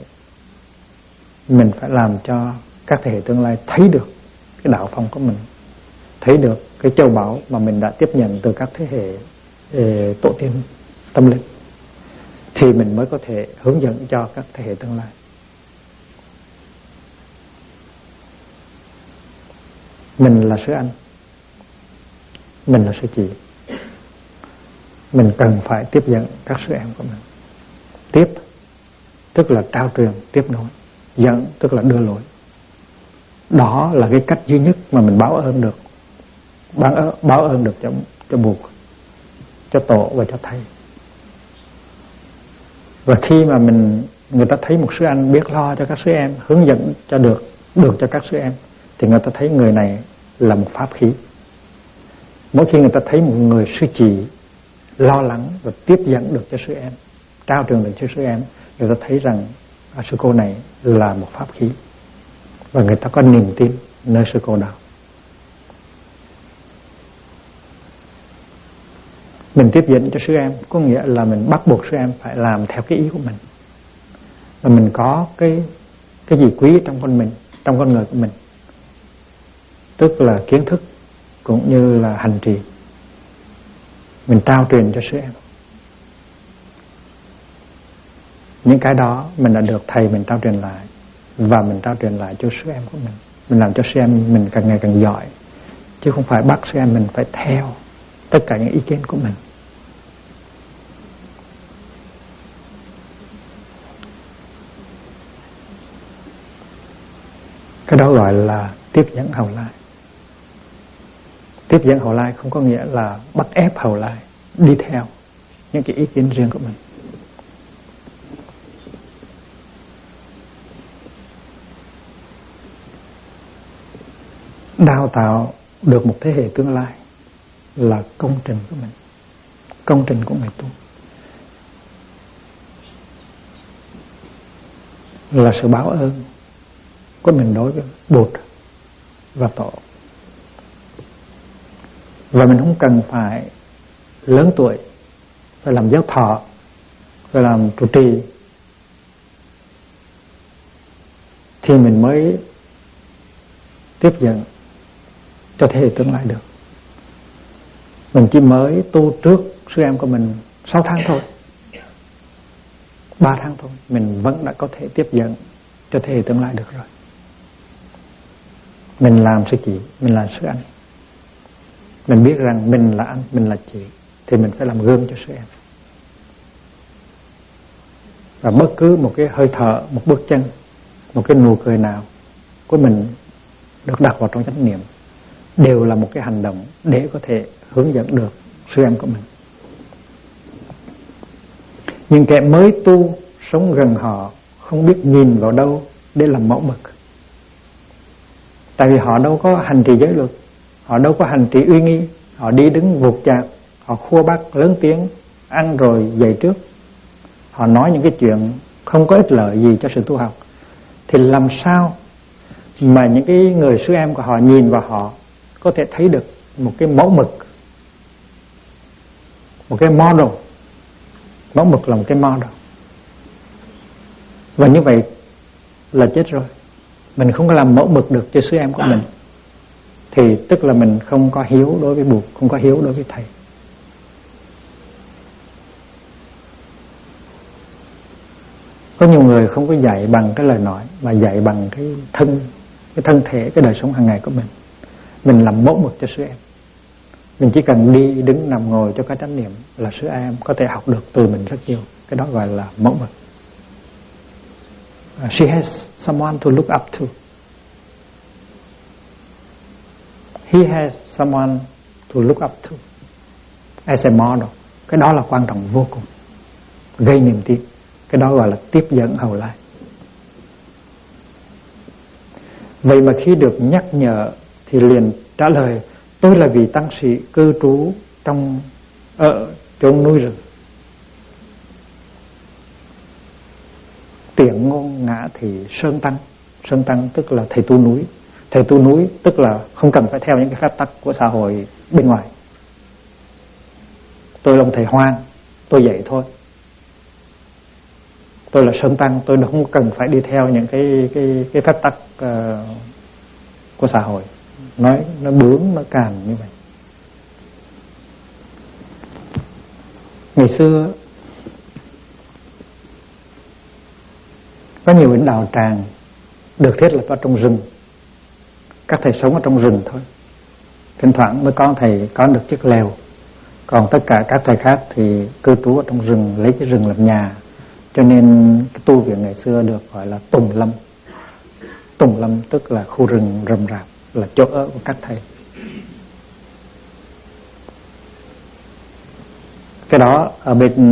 làm cho các thế hệ tương lai thấy được cái đạo phong của mình, thấy được cái châu báu mà mình đã tiếp nhận từ các thế hệ tổ tiên tâm linh, thì mình mới có thể hướng dẫn cho các thế hệ tương lai. Mình là sư anh, mình là sư chị, mình cần phải tiếp dẫn các sư em của mình. Tiếp tức là trao truyền, tiếp nối. Dẫn tức là đưa lối. Đó là cái cách duy nhất mà mình báo ơn được, báo ơn được cho Bụt, cho Tổ và cho Thầy. Và khi mà người ta thấy một sư anh biết lo cho các sư em, hướng dẫn cho được cho các sư em, thì người ta thấy người này là một pháp khí. Mỗi khi người ta thấy một người sư chị lo lắng và tiếp dẫn được cho sư em, trao truyền được cho sư em, người ta thấy rằng sư cô này là một pháp khí, và người ta có niềm tin nơi sư cô đó. Mình tiếp dẫn cho sư em có nghĩa là mình bắt buộc sư em phải làm theo cái ý của mình, và mình có cái gì quý trong con người của mình, tức là kiến thức cũng như là hành trì, mình trao truyền cho sư em. Những cái đó mình đã được thầy mình trao truyền lại, và mình trao truyền lại cho sư em của mình. Mình làm cho sư em mình càng ngày càng giỏi, chứ không phải bắt sư em mình phải theo tất cả những ý kiến của mình. Cái đó gọi là tiếp dẫn hậu lai. Tiếp dẫn hậu lai không có nghĩa là bắt ép hậu lai đi theo những cái ý kiến riêng của mình. Đào tạo được một thế hệ tương lai là công trình của mình, công trình của người tu, là sự báo ơn của mình đối với Bụt và Tổ. Và mình không cần phải lớn tuổi, phải làm giáo thọ, phải làm trụ trì thì mình mới tiếp dẫn cho thế hệ tương lai được. Mình chỉ mới tu trước sư em của mình 6 tháng thôi, 3 tháng thôi, mình vẫn đã có thể tiếp dẫn cho thế hệ tương lai được rồi. Mình làm sư chị, mình là sư anh, mình biết rằng mình là anh, mình là chị, thì mình phải làm gương cho sư em. Và bất cứ một cái hơi thở, một bước chân, một cái nụ cười nào của mình được đặt vào trong chánh niệm đều là một cái hành động để có thể hướng dẫn được sư em của mình. Nhưng kẻ mới tu sống gần họ không biết nhìn vào đâu để làm mẫu mực. Tại vì họ đâu có hành trì giới luật, họ đâu có hành trì uy nghi, họ đi đứng vụt chạc, họ khua bát lớn tiếng, ăn rồi dậy trước, họ nói những cái chuyện không có ích lợi gì cho sự tu học, thì làm sao mà những cái người sư em của họ nhìn vào họ có thể thấy được một cái mẫu mực, một cái model. Mẫu mực là một cái model, và như vậy là chết rồi. Mình không có làm mẫu mực được cho sư em của mình, thì tức là mình không có hiếu đối với Bụt, không có hiếu đối với Thầy. Có nhiều người không có dạy bằng cái lời nói, mà dạy bằng cái thân thể, cái đời sống hàng ngày của mình. Mình làm mẫu mực cho sư em. Mình chỉ cần đi, đứng, nằm, ngồi cho cái chánh niệm là sư em có thể học được từ mình rất nhiều. Cái đó gọi là mẫu mực. She has someone to look up to. He has someone to look up to as a model. Cái đó là quan trọng vô cùng, gây niềm tin. Cái đó gọi là tiếp dẫn hậu lai. Vậy mà khi được nhắc nhở thì liền trả lời: tôi là vị tăng sĩ cư trú ở chốn núi rừng. Tiện ngôn ngã thì sơn tăng. Sơn tăng tức là thầy tu núi. Thầy tu núi tức là không cần phải theo những cái phép tắc của xã hội bên ngoài. Tôi là một thầy hoang, tôi dạy thôi. Tôi là Sơn Tăng, tôi không cần phải đi theo những cái phép tắc của xã hội. Nó bướng, nó càn như vậy. Ngày xưa có nhiều những đạo tràng được thiết lập ở trong rừng. Các thầy sống ở trong rừng thôi. Thỉnh thoảng mới có thầy có được chiếc lều. Còn tất cả các thầy khác thì cư trú ở trong rừng, lấy cái rừng làm nhà. Cho nên cái tu viện ngày xưa được gọi là Tùng Lâm. Tùng Lâm tức là khu rừng rậm rạp, là chỗ ở của các thầy. Cái đó ở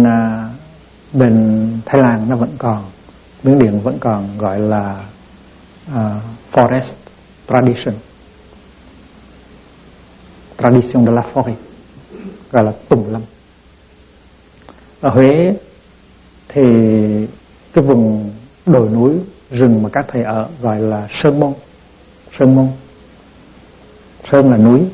bên Thái Lan nó vẫn còn, Miến Điện vẫn còn gọi là forest tradition, tradition de la forêt, gọi là Tùng Lâm. Ở Huế thì cái vùng đồi núi rừng mà các thầy ở gọi là Sơn Môn. Sơn Môn, Sơn là núi.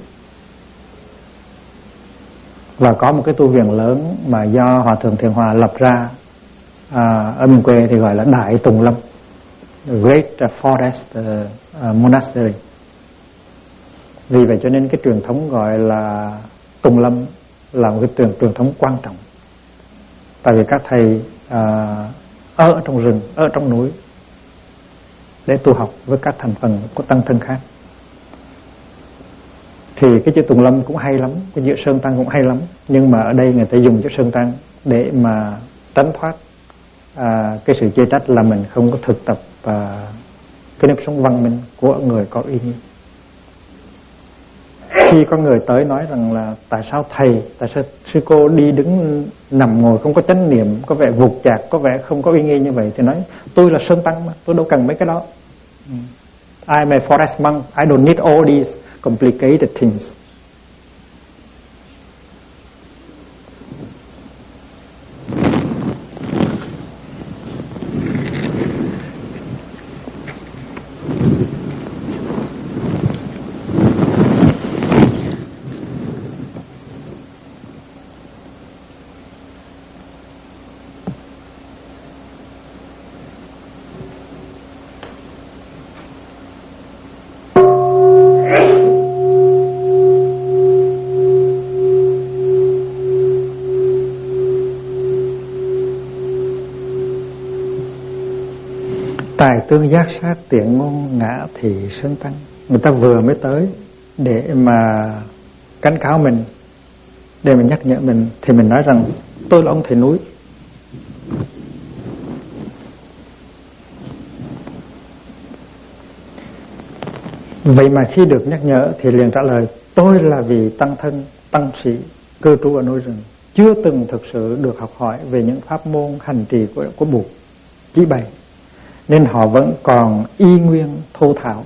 Và có một cái tu viện lớn mà do Hòa Thượng Thiện Hòa lập ra ở miền quê thì gọi là Đại Tùng Lâm, Great Forest Monastery. Vì vậy cho nên cái truyền thống gọi là Tùng Lâm là một cái truyền thống quan trọng. Tại vì các thầy ở trong rừng, ở trong núi để tu học với các thành phần của tăng thân khác. Thì cái chữ Tùng Lâm cũng hay lắm, cái chữ Sơn Tăng cũng hay lắm. Nhưng mà ở đây người ta dùng chữ Sơn Tăng để mà tránh thoát cái sự chê trách là mình không có thực tập cái nếp sống văn minh của người có uy nghi. Khi có người tới nói rằng là tại sao sư cô đi đứng nằm ngồi không có chánh niệm, có vẻ vụt chạc, có vẻ không có uy nghi như vậy, thì nói tôi là Sơn Tăng mà, tôi đâu cần mấy cái đó. I'm a forest monk, I don't need all these complicated things. Tài tương giác sát tiện ngôn ngã thị Sơn Tăng. Người ta vừa mới tới để mà cảnh cáo mình, để mà nhắc nhở mình, thì mình nói rằng tôi là ông thầy núi. Vậy mà khi được nhắc nhở thì liền trả lời tôi là vì tăng thân, tăng sĩ cư trú ở núi rừng, chưa từng thực sự được học hỏi về những pháp môn hành trì của Bụt chỉ bày, nên họ vẫn còn y nguyên thô tháo.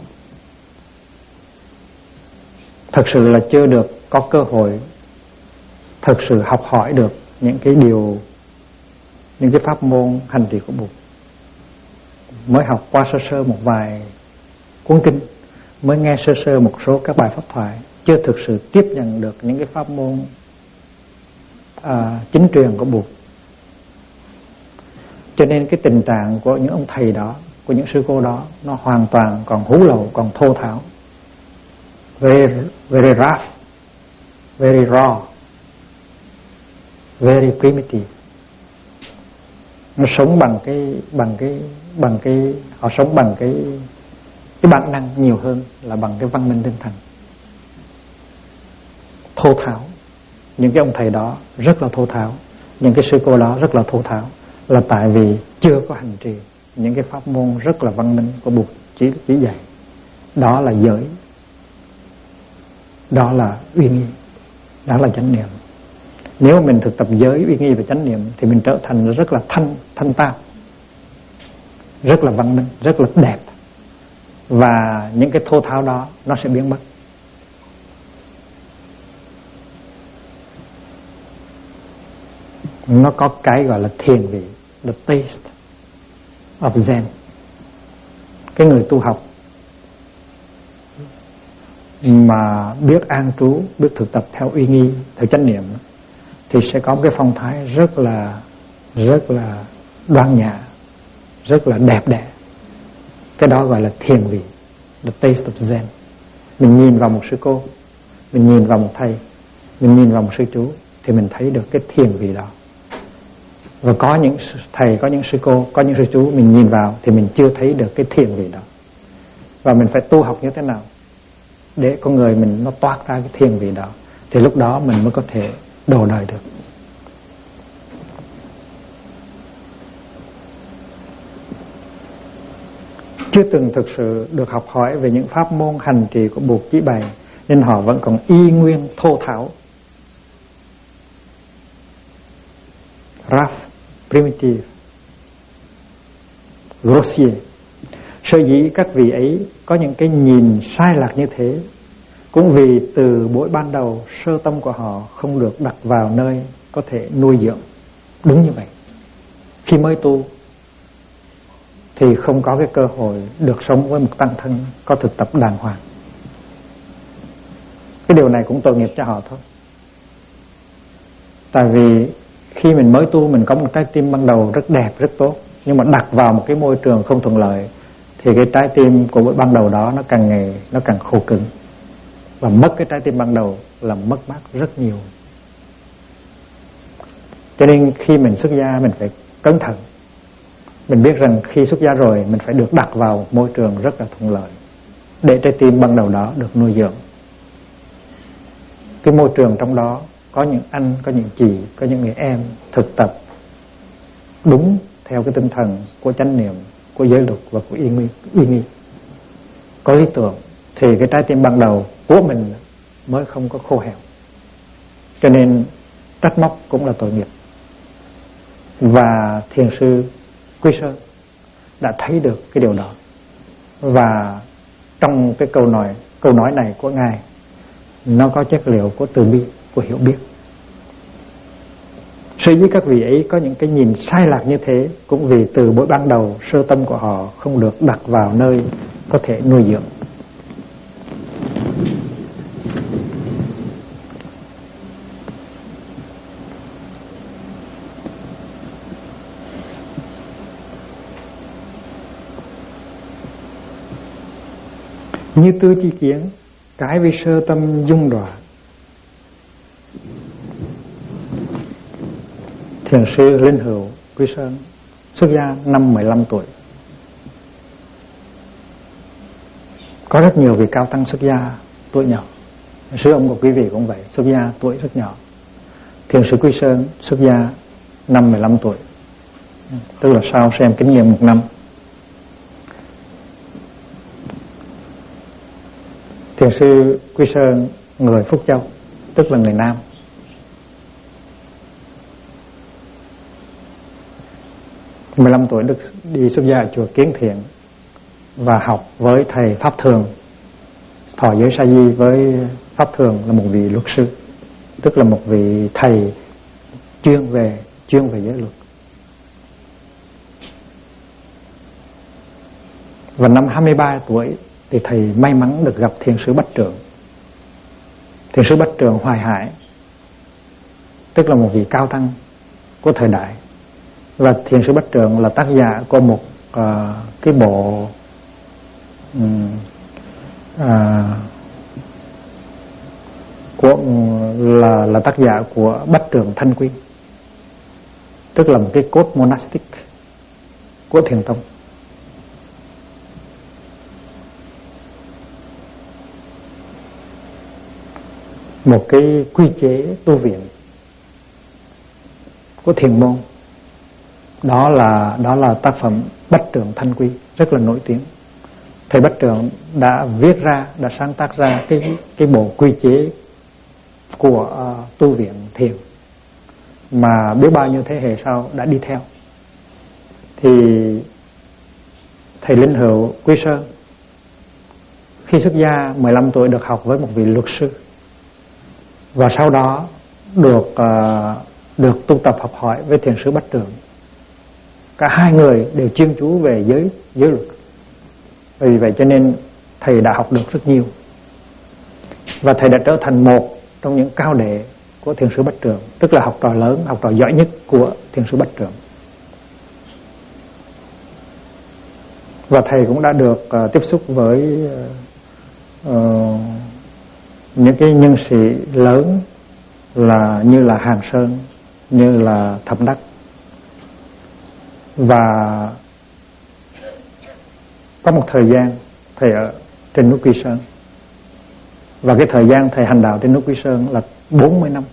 Thật sự là chưa được có cơ hội thật sự học hỏi được những cái điều, những cái pháp môn hành trì của Bụt. Mới học qua sơ sơ một vài cuốn kinh, mới nghe sơ sơ một số các bài pháp thoại, chưa thực sự tiếp nhận được những cái pháp môn chính truyền của Bụt. Cho nên cái tình trạng của những ông thầy đó, của những sư cô đó, nó hoàn toàn còn hú lậu, còn thô tháo, very rough, very raw, very primitive. Nó sống họ sống bằng cái bản năng nhiều hơn là bằng cái văn minh tinh thần. Thô tháo. Những cái ông thầy đó rất là thô tháo, những cái sư cô đó rất là thô tháo, là tại vì chưa có hành trì những cái pháp môn rất là văn minh của Bụt chỉ dạy. Đó là giới, đó là uy nghi, đó là chánh niệm. Nếu mình thực tập giới, uy nghi và chánh niệm thì mình trở thành rất là thanh tao, rất là văn minh, rất là đẹp. Và những cái thô tháo đó nó sẽ biến mất. Nó có cái gọi là thiền vị, the taste of Zen. Cái người tu học mà biết an trú, biết thực tập theo uy nghi, theo chánh niệm thì sẽ có một cái phong thái rất là đoan nhã, rất là đẹp đẽ. Cái đó gọi là thiền vị, the taste of Zen. Mình nhìn vào một sư cô, mình nhìn vào một thầy, mình nhìn vào một sư chú thì mình thấy được cái thiền vị đó. Và có những thầy, có những sư cô, có những sư chú mình nhìn vào thì mình chưa thấy được cái thiền vị đó. Và mình phải tu học như thế nào để con người mình nó toát ra cái thiền vị đó, thì lúc đó mình mới có thể độ đời được. Chưa từng thực sự được học hỏi về những pháp môn hành trì của Bụt chỉ bày, nên họ vẫn còn y nguyên thô tháo, rough, primitive, grossier. Sở dĩ các vị ấy có những cái nhìn sai lạc như thế cũng vì từ buổi ban đầu sơ tâm của họ không được đặt vào nơi có thể nuôi dưỡng. Đúng như vậy. Khi mới tu thì không có cái cơ hội được sống với một tăng thân có thực tập đàng hoàng. Cái điều này cũng tội nghiệp cho họ thôi. Tại vì khi mình mới tu, mình có một trái tim ban đầu rất đẹp, rất tốt, nhưng mà đặt vào một cái môi trường không thuận lợi thì cái trái tim của buổi ban đầu đó nó càng khô cứng. Và mất cái trái tim ban đầu là mất mát rất nhiều. Cho nên khi mình xuất gia mình phải cẩn thận. Mình biết rằng khi xuất gia rồi mình phải được đặt vào một môi trường rất là thuận lợi để trái tim ban đầu đó được nuôi dưỡng. Cái môi trường trong đó có những anh, có những chị, có những người em thực tập đúng theo cái tinh thần của chánh niệm, của giới luật và của uy nghi, có lý tưởng, thì cái trái tim ban đầu của mình mới không có khô héo. Cho nên trách móc cũng là tội nghiệp. Và thiền sư Quy Sơn đã thấy được cái điều đó. Và trong cái câu nói này của Ngài, nó có chất liệu của từ bi, của hiểu biết. Sở dĩ các vị ấy có những cái nhìn sai lạc như thế cũng vì từ buổi ban đầu sơ tâm của họ không được đặt vào nơi có thể nuôi dưỡng. Như tư chi kiến, cái vì sơ tâm dung đọa. Thiền sư Linh Hữu Quy Sơn xuất gia năm 15 tuổi. Có rất nhiều vị cao tăng xuất gia tuổi nhỏ. Sư ông của quý vị cũng vậy, xuất gia tuổi rất nhỏ. Thiền sư Quy Sơn xuất gia năm 15 tuổi, tức là sau xem kinh nghiệm 1 năm. Thiền sư Quy Sơn người Phúc Châu, tức là người Nam. Mười 15 tuổi được đi xuất gia ở chùa Kiến Thiện và học với thầy Pháp Thường, thọ giới sa di với Pháp Thường là một vị luật sư, tức là một vị thầy chuyên về giới luật. Và năm 23 tuổi thì thầy may mắn được gặp thiền sư Bách Trượng. Thiền sư Bách Trượng Hoài Hải, tức là một vị cao tăng của thời đại. Và thiền sư Bách Trượng là tác giả của một cái bộ là tác giả của Bách Trượng Thanh Quy, tức là một cái code monastic của Thiền Tông. Một cái quy chế tu viện của thiền môn. Đó là tác phẩm Bách Trượng Thanh Quy, rất là nổi tiếng. Thầy Bách Trượng đã viết ra, đã sáng tác ra cái bộ quy chế của tu viện thiền mà biết bao nhiêu thế hệ sau đã đi theo. Thì thầy Linh Hữu Quy Sơn khi xuất gia 15 tuổi được học với một vị luật sư, và sau đó được tu tập học hỏi với thiền sư Bách Trượng. Cả hai người đều chuyên chú về giới luật. Vì vậy cho nên thầy đã học được rất nhiều, và thầy đã trở thành một trong những cao đệ của thiền sư Bách Trượng, tức là học trò lớn, học trò giỏi nhất của thiền sư Bách Trượng. Và thầy cũng đã được tiếp xúc với những cái nhân sĩ lớn là như là Hàng Sơn, như là Thẩm Đắc. Và có một thời gian thầy ở trên núi Quy Sơn, và cái thời gian thầy hành đạo trên núi Quy Sơn là 40 năm,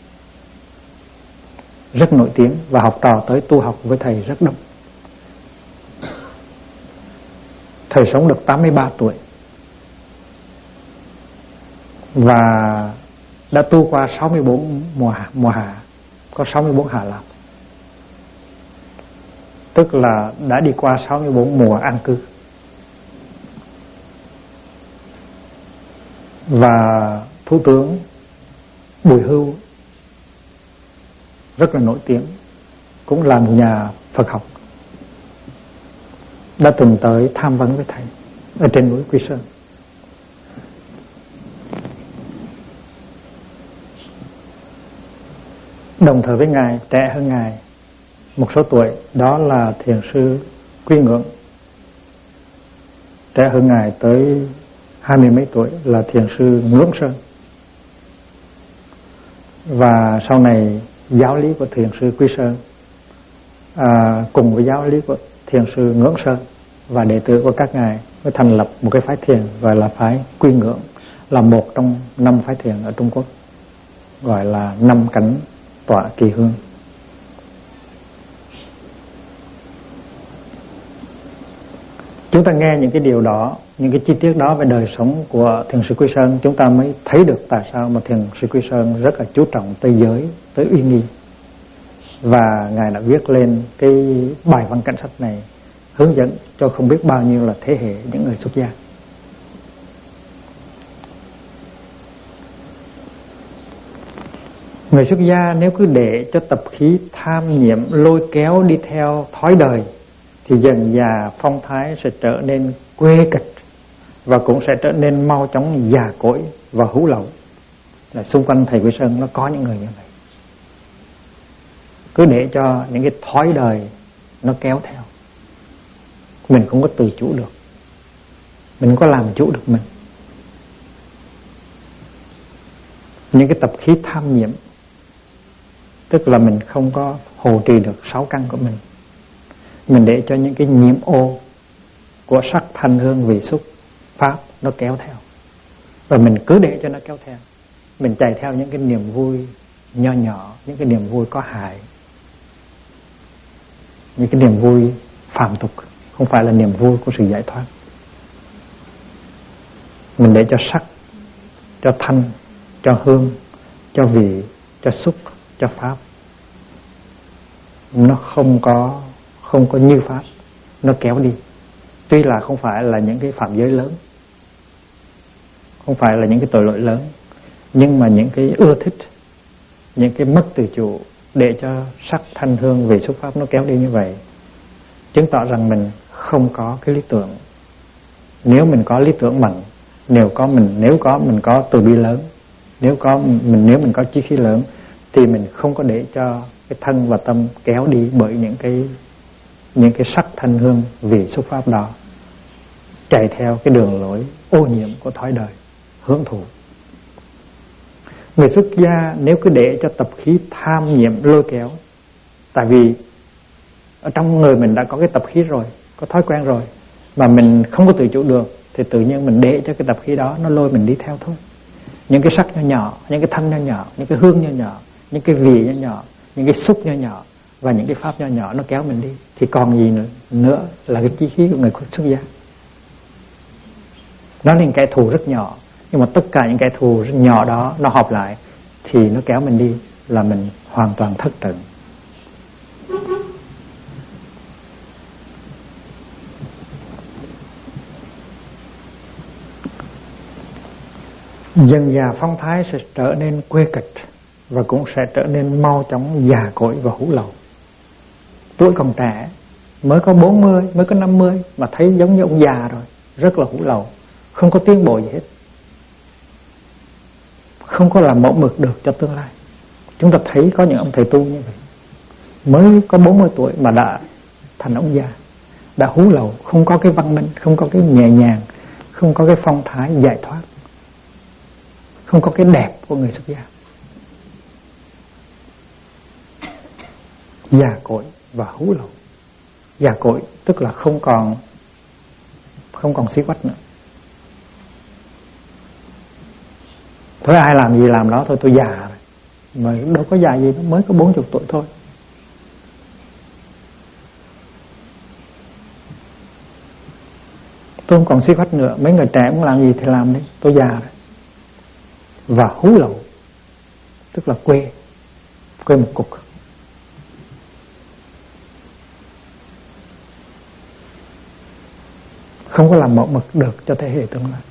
rất nổi tiếng, và học trò tới tu học với thầy rất đông. Thầy sống được 83 tuổi và đã tu qua 64 mùa hạ, có 64 hạ lạc, tức là đã đi qua 64 mùa an cư. Và Thủ tướng Bùi Hưu rất là nổi tiếng, cũng là một nhà Phật học, đã từng tới tham vấn với thầy ở trên núi Quy Sơn. Đồng thời với ngài, trẻ hơn ngài một số tuổi, đó là thiền sư Quy Ngưỡng, trẻ hơn ngài tới 20 mấy tuổi, là thiền sư Ngưỡng Sơn. Và sau này giáo lý của thiền sư Quy Sơn cùng với giáo lý của thiền sư Ngưỡng Sơn và đệ tử của các ngài mới thành lập một cái phái thiền gọi là phái Quy Ngưỡng, là một trong 5 phái thiền ở Trung Quốc, gọi là 5 cánh tọa kỳ hương. Chúng ta nghe những cái điều đó, những cái chi tiết đó về đời sống của thiền sư Quy Sơn, chúng ta mới thấy được tại sao mà thiền sư Quy Sơn rất là chú trọng tới giới, tới uy nghi. Và ngài đã viết lên cái bài văn cảnh sách này, hướng dẫn cho không biết bao nhiêu là thế hệ những người xuất gia. Người xuất gia nếu cứ để cho tập khí tham nhiễm lôi kéo đi theo thói đời thì dần dà phong thái sẽ trở nên quê kịch, và cũng sẽ trở nên mau chóng già cỗi và hú lậu. Là xung quanh thầy Quy Sơn nó có những người như vậy, cứ để cho những cái thói đời nó kéo theo, mình không có tự chủ được, mình không có làm chủ được mình. Những cái tập khí tham nhiễm, tức là mình không có hộ trì được 6 căn của mình. Mình để cho những cái nhiễm ô của sắc thanh hương vị xúc pháp nó kéo theo, và mình cứ để cho nó kéo theo. Mình chạy theo những cái niềm vui nho nhỏ, những cái niềm vui có hại, những cái niềm vui phàm tục, không phải là niềm vui của sự giải thoát. Mình để cho sắc, cho thanh, cho hương, cho vị, cho xúc, cho pháp, nó không có như pháp, nó kéo đi. Tuy là không phải là những cái phạm giới lớn, không phải là những cái tội lỗi lớn, nhưng mà những cái ưa thích, những cái mất tự chủ để cho sắc thanh hương vị xúc pháp nó kéo đi như vậy, chứng tỏ rằng mình không có cái lý tưởng. Nếu mình có lý tưởng mạnh, nếu mình có từ bi lớn, nếu mình có chí khí lớn, thì mình không có để cho cái thân và tâm kéo đi bởi những cái sắc thanh hương vị xúc pháp đó, chạy theo cái đường lối ô nhiễm của thói đời hưởng thụ. Người xuất gia nếu cứ để cho tập khí tham nhiễm lôi kéo, tại vì ở trong người mình đã có cái tập khí rồi, có thói quen rồi, mà mình không có tự chủ được, thì tự nhiên mình để cho cái tập khí đó nó lôi mình đi theo thôi. Những cái sắc nho nhỏ, những cái thanh nho nhỏ, những cái hương nho nhỏ, những cái vị nho nhỏ, những cái xúc nho nhỏ và những cái pháp nho nhỏ nó kéo mình đi, thì còn gì nữa là cái chí khí của người xuất gia. Nó là những kẻ thù rất nhỏ, nhưng mà tất cả những kẻ thù rất nhỏ đó nó hợp lại thì nó kéo mình đi, là mình hoàn toàn thất trận. Dần dà phong thái sẽ trở nên quê kịch, và cũng sẽ trở nên mau chóng già cỗi và hú lậu. Tuổi còn trẻ, mới có 40, mới có 50 mà thấy giống như ông già rồi, rất là hú lậu, không có tiến bộ gì hết, không có làm mẫu mực được cho tương lai. Chúng ta thấy có những ông thầy tu như vậy, mới có 40 tuổi mà đã thành ông già, đã hú lậu, không có cái văn minh, không có cái nhẹ nhàng, không có cái phong thái giải thoát, không có cái đẹp của người xuất gia. Già cỗi và hú lậu. Già cỗi tức là không còn xí quách nữa. Thôi ai làm gì làm đó thôi, tôi già rồi. Mà đâu có già gì, mới có 40 tuổi thôi. Tôi không còn xí quách nữa. Mấy người trẻ muốn làm gì thì làm đi, tôi già rồi. Và hú lậu tức là quê một cục. Không có làm mẫu mực được cho thế hệ tương lai.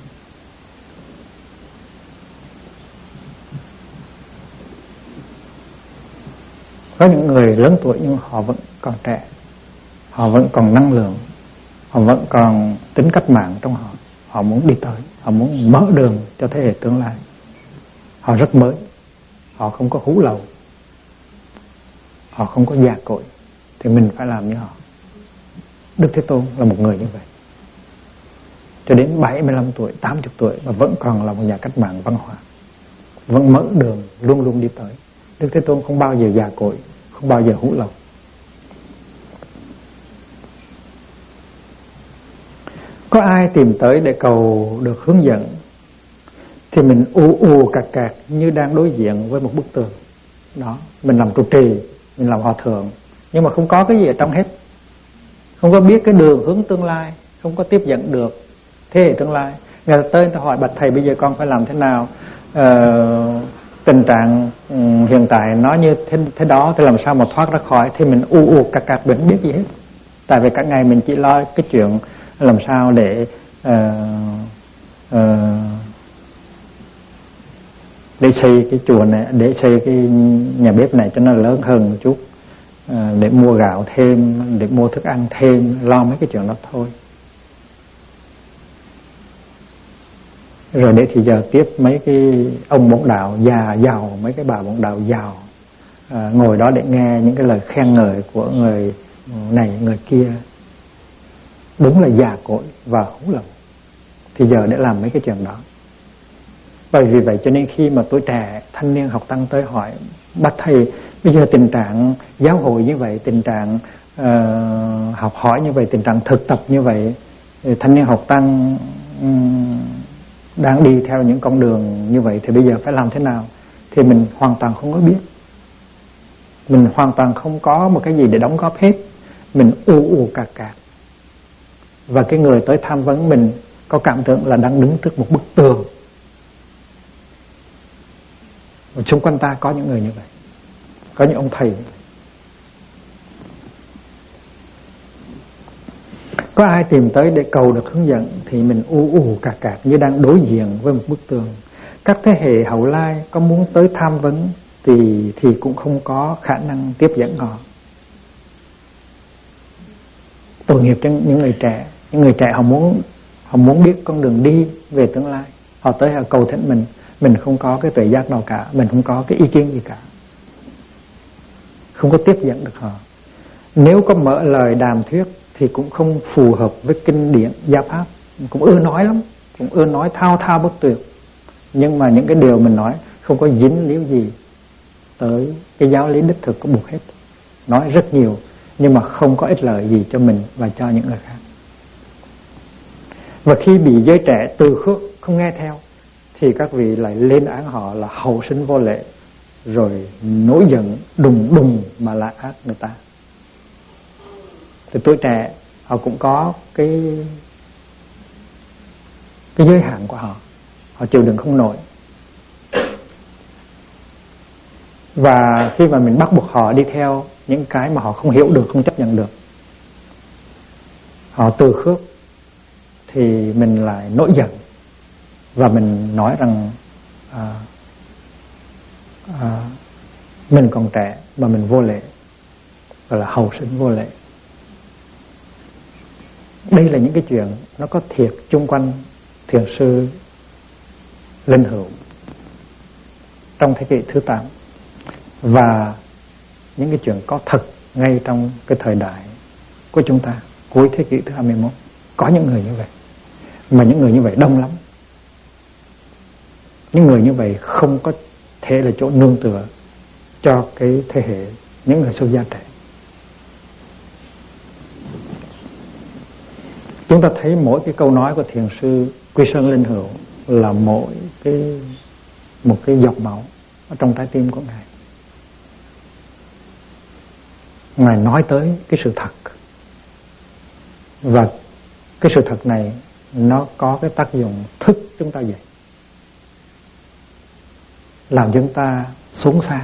Có những người lớn tuổi nhưng họ vẫn còn trẻ, họ vẫn còn năng lượng, họ vẫn còn tính cách mạng trong họ. Họ muốn đi tới, họ muốn mở đường cho thế hệ tương lai. Họ rất mới, họ không có hú lậu, họ không có già cỗi. Thì mình phải làm như họ. Đức Thế Tôn là một người như vậy. Cho đến 75 tuổi, 80 tuổi mà vẫn còn là một nhà cách mạng văn hóa, vẫn mở đường, luôn luôn đi tới. Đức Thế Tôn không bao giờ già cỗi, không bao giờ hú lậu. Có ai tìm tới để cầu được hướng dẫn thì mình ù cạc như đang đối diện với một bức tường. Đó, mình làm trụ trì, mình làm hòa thượng, nhưng mà không có cái gì ở trong hết. Không có biết cái đường hướng tương lai, không có tiếp dẫn được thế hệ tương lai. Người ta tới người ta hỏi bạch thầy bây giờ con phải làm thế nào? Tình trạng hiện tại nó như thế đó thì làm sao mà thoát ra khỏi? Thì mình cạc mình không biết gì hết. Tại vì cả ngày mình chỉ lo cái chuyện làm sao để xây cái chùa này, để xây cái nhà bếp này cho nó lớn hơn một chút, để mua gạo thêm, để mua thức ăn thêm, lo mấy cái chuyện đó thôi. Rồi để thì giờ tiếp mấy cái ông bổn đạo già giàu, mấy cái bà bổn đạo giàu, ngồi đó để nghe những cái lời khen ngợi của người này người kia. Đúng là già cỗi và hú lậu. Thì giờ để làm mấy cái chuyện đó. Bởi vì vậy cho nên khi mà tuổi trẻ, thanh niên học tăng tới hỏi bạch thầy bây giờ tình trạng giáo hội như vậy, tình trạng học hỏi như vậy, tình trạng thực tập như vậy, thanh niên học tăng đang đi theo những con đường như vậy thì bây giờ phải làm thế nào? Thì mình hoàn toàn không có biết. Mình hoàn toàn không có một cái gì để đóng góp hết. Mình cạc. Và cái người tới tham vấn mình có cảm tưởng là đang đứng trước một bức tường. Và xung quanh ta có những người như vậy, có những ông thầy như vậy. Có ai tìm tới để cầu được hướng dẫn thì mình cạc như đang đối diện với một bức tường. Các thế hệ hậu lai có muốn tới tham vấn thì cũng không có khả năng tiếp dẫn họ. Tội nghiệp cho những người trẻ. Những người trẻ họ muốn biết con đường đi về tương lai. Họ tới họ cầu thỉnh mình không có cái tuệ giác nào cả, mình không có cái ý kiến gì cả, không có tiếp dẫn được họ. Nếu có mở lời đàm thuyết thì cũng không phù hợp với kinh điển gia pháp. Cũng ưa nói lắm, cũng ưa nói thao bất tuyệt. Nhưng mà những cái điều mình nói không có dính líu gì tới cái giáo lý đích thực của Bụt hết. Nói rất nhiều nhưng mà không có ích lợi gì cho mình và cho những người khác. Và khi bị giới trẻ từ khước không nghe theo thì các vị lại lên án họ là hậu sinh vô lễ, rồi nổi giận đùng mà la ác người ta. Thì tuổi trẻ họ cũng có cái giới hạn của họ, họ chịu đựng không nổi. Và khi mà mình bắt buộc họ đi theo những cái mà họ không hiểu được, không chấp nhận được, họ từ khước, thì mình lại nổi giận và mình nói rằng mình còn trẻ mà mình vô lễ, gọi là hậu sinh vô lễ. Đây là những cái chuyện nó có thiệt chung quanh thiền sư Linh Hữu trong thế kỷ thứ 8, và những cái chuyện có thật ngay trong cái thời đại của chúng ta. cuối thế kỷ thứ 21. Có những người như vậy, mà những người như vậy đông lắm. Những người như vậy không có thể là chỗ nương tựa cho cái thế hệ những người xuất gia trẻ. Chúng ta thấy mỗi cái câu nói của thiền sư Quy Sơn Linh Hữu là một cái giọt máu ở trong trái tim của Ngài. Ngài nói tới cái sự thật, và cái sự thật này nó có cái tác dụng thức chúng ta dậy, làm chúng ta xuống sang.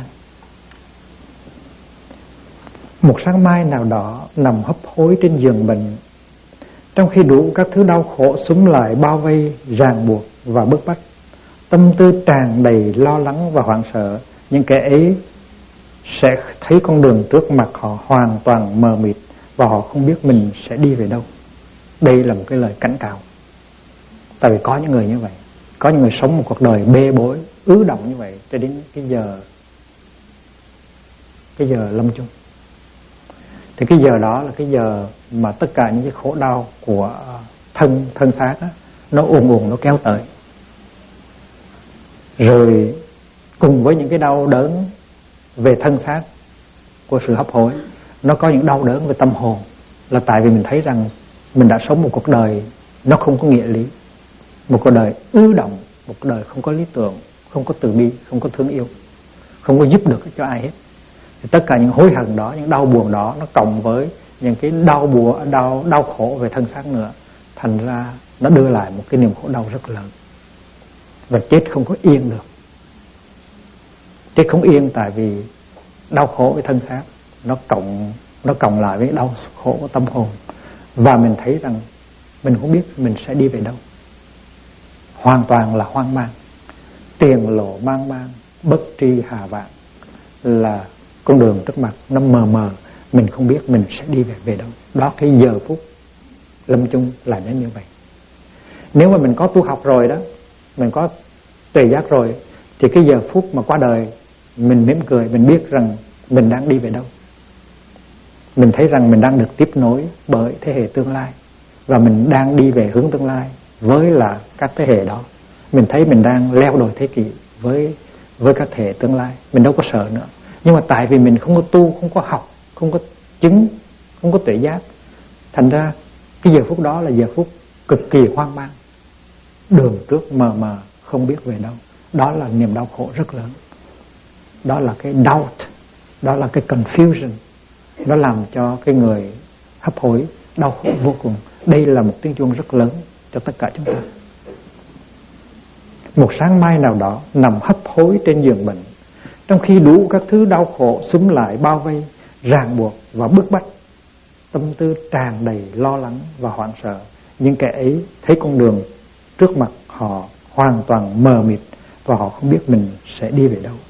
Một sáng mai nào đó nằm hấp hối trên giường bệnh, trong khi đủ các thứ đau khổ xúm lại bao vây, ràng buộc và bức bách, tâm tư tràn đầy lo lắng và hoảng sợ, những kẻ ấy sẽ thấy con đường trước mặt họ hoàn toàn mờ mịt và họ không biết mình sẽ đi về đâu. Đây là một cái lời cảnh cáo. Tại vì có những người như vậy, có những người sống một cuộc đời bê bối, ứ động như vậy cho đến cái giờ lâm chung. Thì cái giờ đó là cái giờ mà tất cả những cái khổ đau của thân xác á, nó ùn nó kéo tới. Rồi cùng với những cái đau đớn về thân xác của sự hấp hối, nó có những đau đớn về tâm hồn, là tại vì mình thấy rằng mình đã sống một cuộc đời nó không có nghĩa lý, một cuộc đời ứ động, một cuộc đời không có lý tưởng, không có từ bi, không có thương yêu, không có giúp được cho ai hết. Thì tất cả những hối hận đó, những đau buồn đó, nó cộng với những cái đau khổ về thân xác nữa, thành ra nó đưa lại một cái niềm khổ đau rất lớn. Và chết không có yên được. Chết không yên tại vì đau khổ với thân xác nó cộng lại với đau khổ của tâm hồn, và mình thấy rằng mình không biết mình sẽ đi về đâu. Hoàn toàn là hoang mang, tiền lộ mang mang, bất tri hà vạn, là con đường trước mặt nó mờ mờ, mình không biết mình sẽ đi về đâu. Đó, cái giờ phút lâm chung là nó như vậy. Nếu mà mình có tu học rồi đó, mình có tuệ giác rồi, thì cái giờ phút mà qua đời, mình mỉm cười, mình biết rằng mình đang đi về đâu. Mình thấy rằng mình đang được tiếp nối bởi thế hệ tương lai, và mình đang đi về hướng tương lai với là các thế hệ đó. Mình thấy mình đang leo đồi thế kỷ với các thế hệ tương lai. Mình đâu có sợ nữa. Nhưng mà tại vì mình không có tu, không có học, không có chứng, không có tuệ giác, thành ra cái giờ phút đó là giờ phút cực kỳ hoang mang, đường trước mờ mờ, không biết về đâu. Đó là niềm đau khổ rất lớn. Đó là cái doubt, đó là cái confusion. Nó làm cho cái người hấp hối đau khổ vô cùng. Đây là một tiếng chuông rất lớn cho tất cả chúng ta. Một sáng mai nào đó nằm hấp hối trên giường bệnh, trong khi đủ các thứ đau khổ xúm lại bao vây, ràng buộc và bức bách, tâm tư tràn đầy lo lắng và hoảng sợ, những kẻ ấy thấy con đường trước mặt họ hoàn toàn mờ mịt và họ không biết mình sẽ đi về đâu.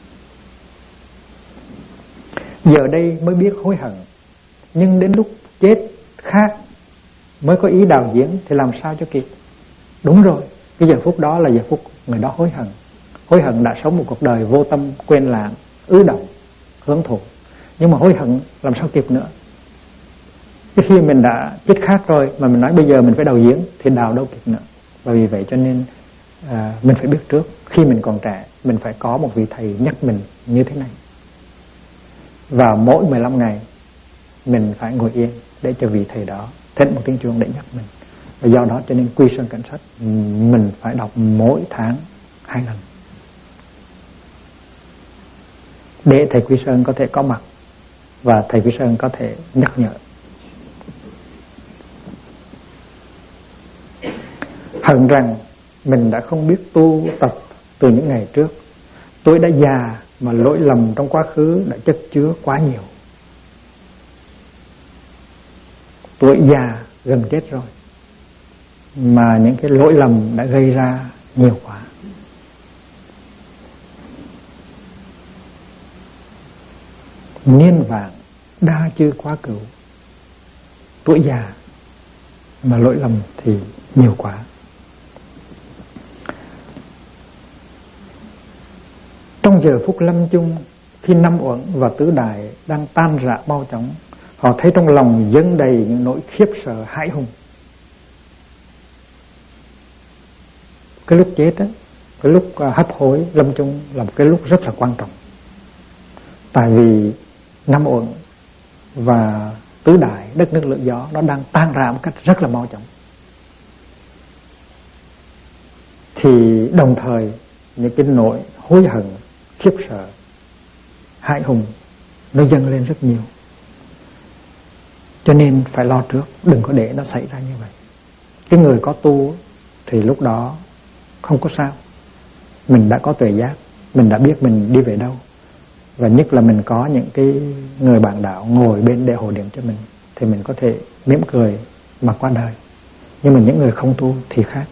Giờ đây mới biết hối hận, nhưng đến lúc chết khác mới có ý đào giếng thì làm sao cho kịp. Đúng rồi, cái giờ phút đó là giờ phút người đó hối hận. Hối hận đã sống một cuộc đời vô tâm, quên lãng, ứ động, hưởng thụ. Nhưng mà hối hận làm sao kịp nữa. Cái khi mình đã chết khác rồi mà mình nói bây giờ mình phải đào giếng thì đào đâu kịp nữa. Và vì vậy cho nên mình phải biết trước, khi mình còn trẻ mình phải có một vị thầy nhắc mình như thế này. Và mỗi 15 ngày mình phải ngồi yên để cho vị thầy đó thét một tiếng chuông để nhắc mình. Và do đó cho nên Quy Sơn Cảnh Sách mình phải đọc mỗi tháng 2 lần, để thầy Quy Sơn có thể có mặt và thầy Quy Sơn có thể nhắc nhở. Hận rằng mình đã không biết tu tập từ những ngày trước. Tôi đã già mà lỗi lầm trong quá khứ đã chất chứa quá nhiều. Tuổi già gần chết rồi mà những cái lỗi lầm đã gây ra nhiều quá. Niên vạn đa chư quá cửu. Tuổi già mà lỗi lầm thì nhiều quá. Trong giờ phút lâm chung, khi năm uẩn và tứ đại đang tan rã mau chóng, Họ thấy trong lòng dâng đầy những nỗi khiếp sợ hãi hùng. Cái lúc chết á, cái lúc hấp hối lâm chung là một cái lúc rất là quan trọng. Tại vì năm uẩn và tứ đại đất nước lửa gió nó đang tan rã một cách rất là mau chóng. Thì đồng thời những cái nỗi hối hận, khiếp sợ, hãi hùng nó dâng lên rất nhiều. Cho nên phải lo trước, đừng có để nó xảy ra như vậy. Cái người có tu thì lúc đó không có sao. Mình đã có tuệ giác, mình đã biết mình đi về đâu. Và nhất là mình có những cái người bạn đạo ngồi bên để hộ điểm cho mình, thì mình có thể mỉm cười mà qua đời. Nhưng mà những người không tu thì khác.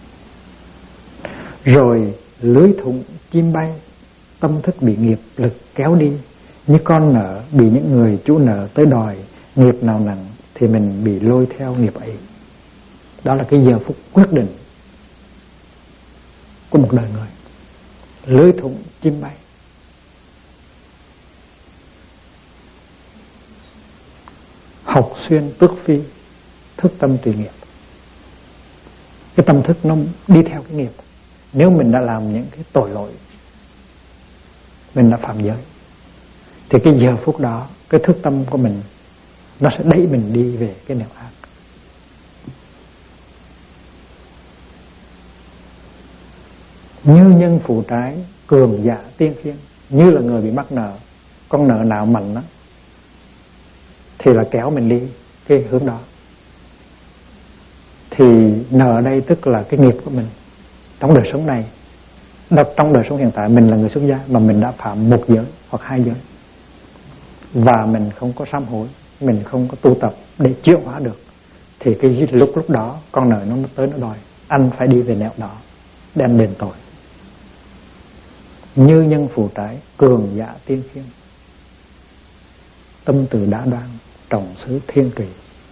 Rồi lưới thủng chim bay, tâm thức bị nghiệp lực kéo đi. Như con nợ bị những người chủ nợ tới đòi, nghiệp nào nặng thì mình bị lôi theo nghiệp ấy. Đó là cái giờ phút quyết định của một đời người. Lưới thủng chim bay. Học xuyên tước phi, thức tâm tùy nghiệp. Cái tâm thức nó đi theo cái nghiệp. Nếu mình đã làm những cái tội lỗi, mình đã phạm giới, thì cái giờ phút đó cái thức tâm của mình nó sẽ đẩy mình đi về cái nẻo ác. Như nhân phụ trái, cường dạ tiên khiên. Như là người bị mắc nợ, con nợ nào mạnh đó thì là kéo mình đi cái hướng đó. Thì nợ ở đây tức là cái nghiệp của mình. Trong đời sống này, trong đời sống hiện tại mình là người xuất gia mà mình đã phạm một giới hoặc hai giới, và mình không có sám hối, mình không có tu tập để chuyển hóa được, thì cái lúc đó con nợ nó tới nó đòi anh phải đi về nẻo đó để anh đền tội. Như nhân phụ trái, cường dạ tiên khiên. Tâm từ đã đoan, trọng xứ thiên trì.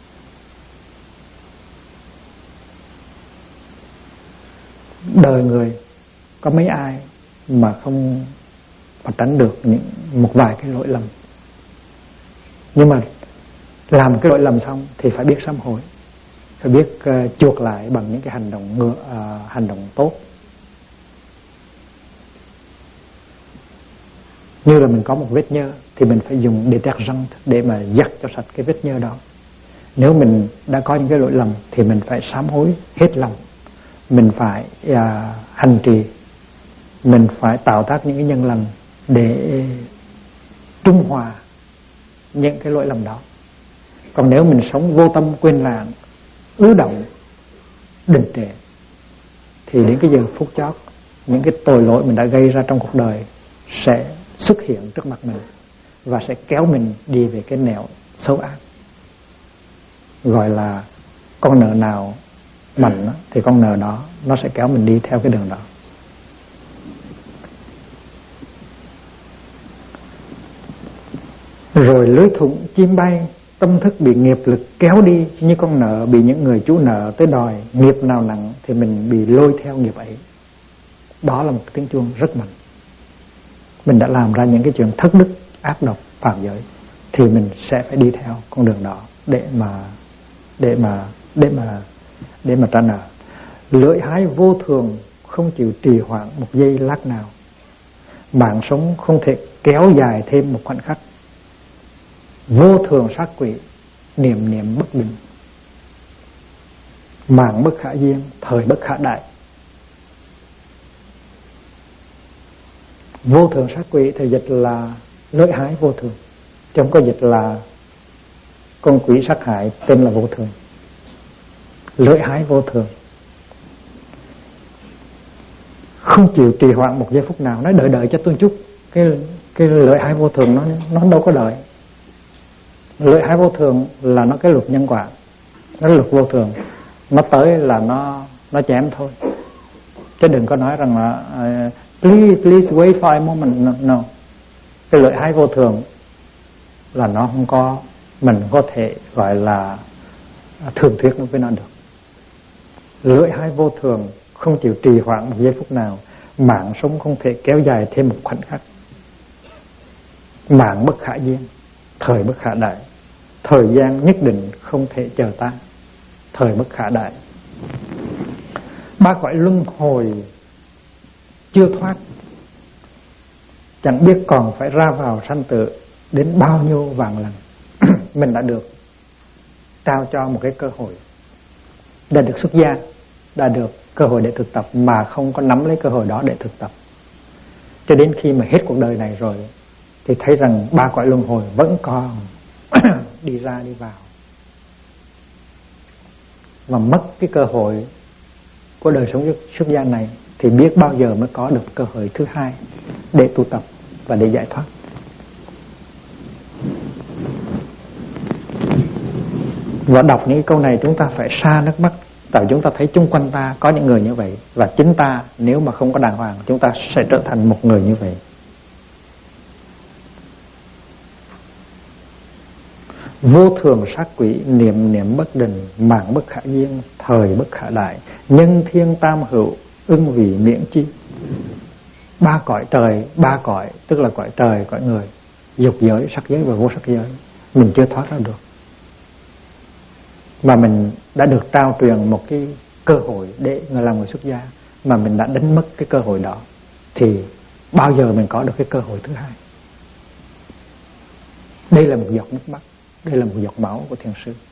Đời người có mấy ai mà không mà tránh được một vài cái lỗi lầm. Nhưng mà làm cái lỗi lầm xong thì phải biết sám hối, phải biết chuộc lại bằng những cái hành động tốt. Như là mình có một vết nhơ thì mình phải dùng detergent để mà giặt cho sạch cái vết nhơ đó. Nếu mình đã có những cái lỗi lầm thì mình phải sám hối hết lòng. Mình phải hành trì, mình phải tạo tác những cái nhân lành để trung hòa những cái lỗi lầm đó. Còn nếu mình sống vô tâm quên lãng, ứ động, đình trệ, thì đến cái giờ phút chót, những cái tội lỗi mình đã gây ra trong cuộc đời sẽ xuất hiện trước mặt mình và sẽ kéo mình đi về cái nẻo xấu ác. Gọi là con nợ nào mạnh thì con nợ đó nó sẽ kéo mình đi theo cái đường đó. Rồi lưới thủng chim bay, tâm thức bị nghiệp lực kéo đi. Như con nợ bị những người chủ nợ tới đòi, nghiệp nào nặng thì mình bị lôi theo nghiệp ấy. Đó là một tiếng chuông rất mạnh. Mình đã làm ra những cái chuyện thất đức, ác độc, phạm giới, thì mình sẽ phải đi theo con đường đó để mà trả nợ. Lưỡi hái vô thường, không chịu trì hoãn một giây lát nào. Mạng sống không thể kéo dài thêm một khoảnh khắc. Vô thường sát quỷ, niệm niệm bất định. Mạng bất khả duyên, thời bất khả đại. Vô thường sát quỷ thì dịch là lưỡi hái vô thường, chứ không có dịch là con quỷ sát hại tên là vô thường. Lưỡi hái vô thường, không chịu trì hoãn một giây phút nào. Nói đợi cho tôi chút. Cái lưỡi hái vô thường nó đâu có đợi. Lưỡi hái vô thường là nó cái luật nhân quả, nó luật vô thường, nó tới là nó chém thôi. Chứ đừng có nói rằng là please wait for a moment. No. Cái lưỡi hái vô thường là nó không có, mình có thể gọi là thường thuyết với nó được. Lưỡi hái vô thường, không chịu trì hoãn một giây phút nào. Mạng sống không thể kéo dài thêm một khoảnh khắc. Mạng bất khả duyên, thời bất khả đại. thời gian nhất định không thể chờ ta, thời bất khả đại. Ba cõi luân hồi chưa thoát, chẳng biết còn phải ra vào sanh tử đến bao nhiêu vạn lần. Mình đã được trao cho một cái cơ hội, đã được xuất gia, đã được cơ hội để thực tập mà không có nắm lấy cơ hội đó để thực tập. Cho đến khi mà hết cuộc đời này rồi thì thấy rằng ba cõi luân hồi vẫn còn đi ra đi vào, mà mất cái cơ hội của đời sống xuất gia này thì biết bao giờ mới có được cơ hội thứ hai để tu tập và để giải thoát. Và đọc những câu này chúng ta phải sa nước mắt, tại chúng ta thấy chung quanh ta có những người như vậy, và chính ta nếu mà không có đàng hoàng chúng ta sẽ trở thành một người như vậy. Vô thường sát quỷ, niệm niệm bất định, mạng bất khả duyên, thời bất khả đại, nhân thiên tam hữu, ưng vì miễn chi. Ba cõi trời, ba cõi tức là cõi trời, cõi người, dục giới, sắc giới và vô sắc giới, mình chưa thoát ra được. Mà mình đã được trao truyền một cái cơ hội để làm người xuất gia, mà mình đã đánh mất cái cơ hội đó, thì bao giờ mình có được cái cơ hội thứ hai? Đây là một giọt nước mắt, đây là một giọt máu của thiền sư.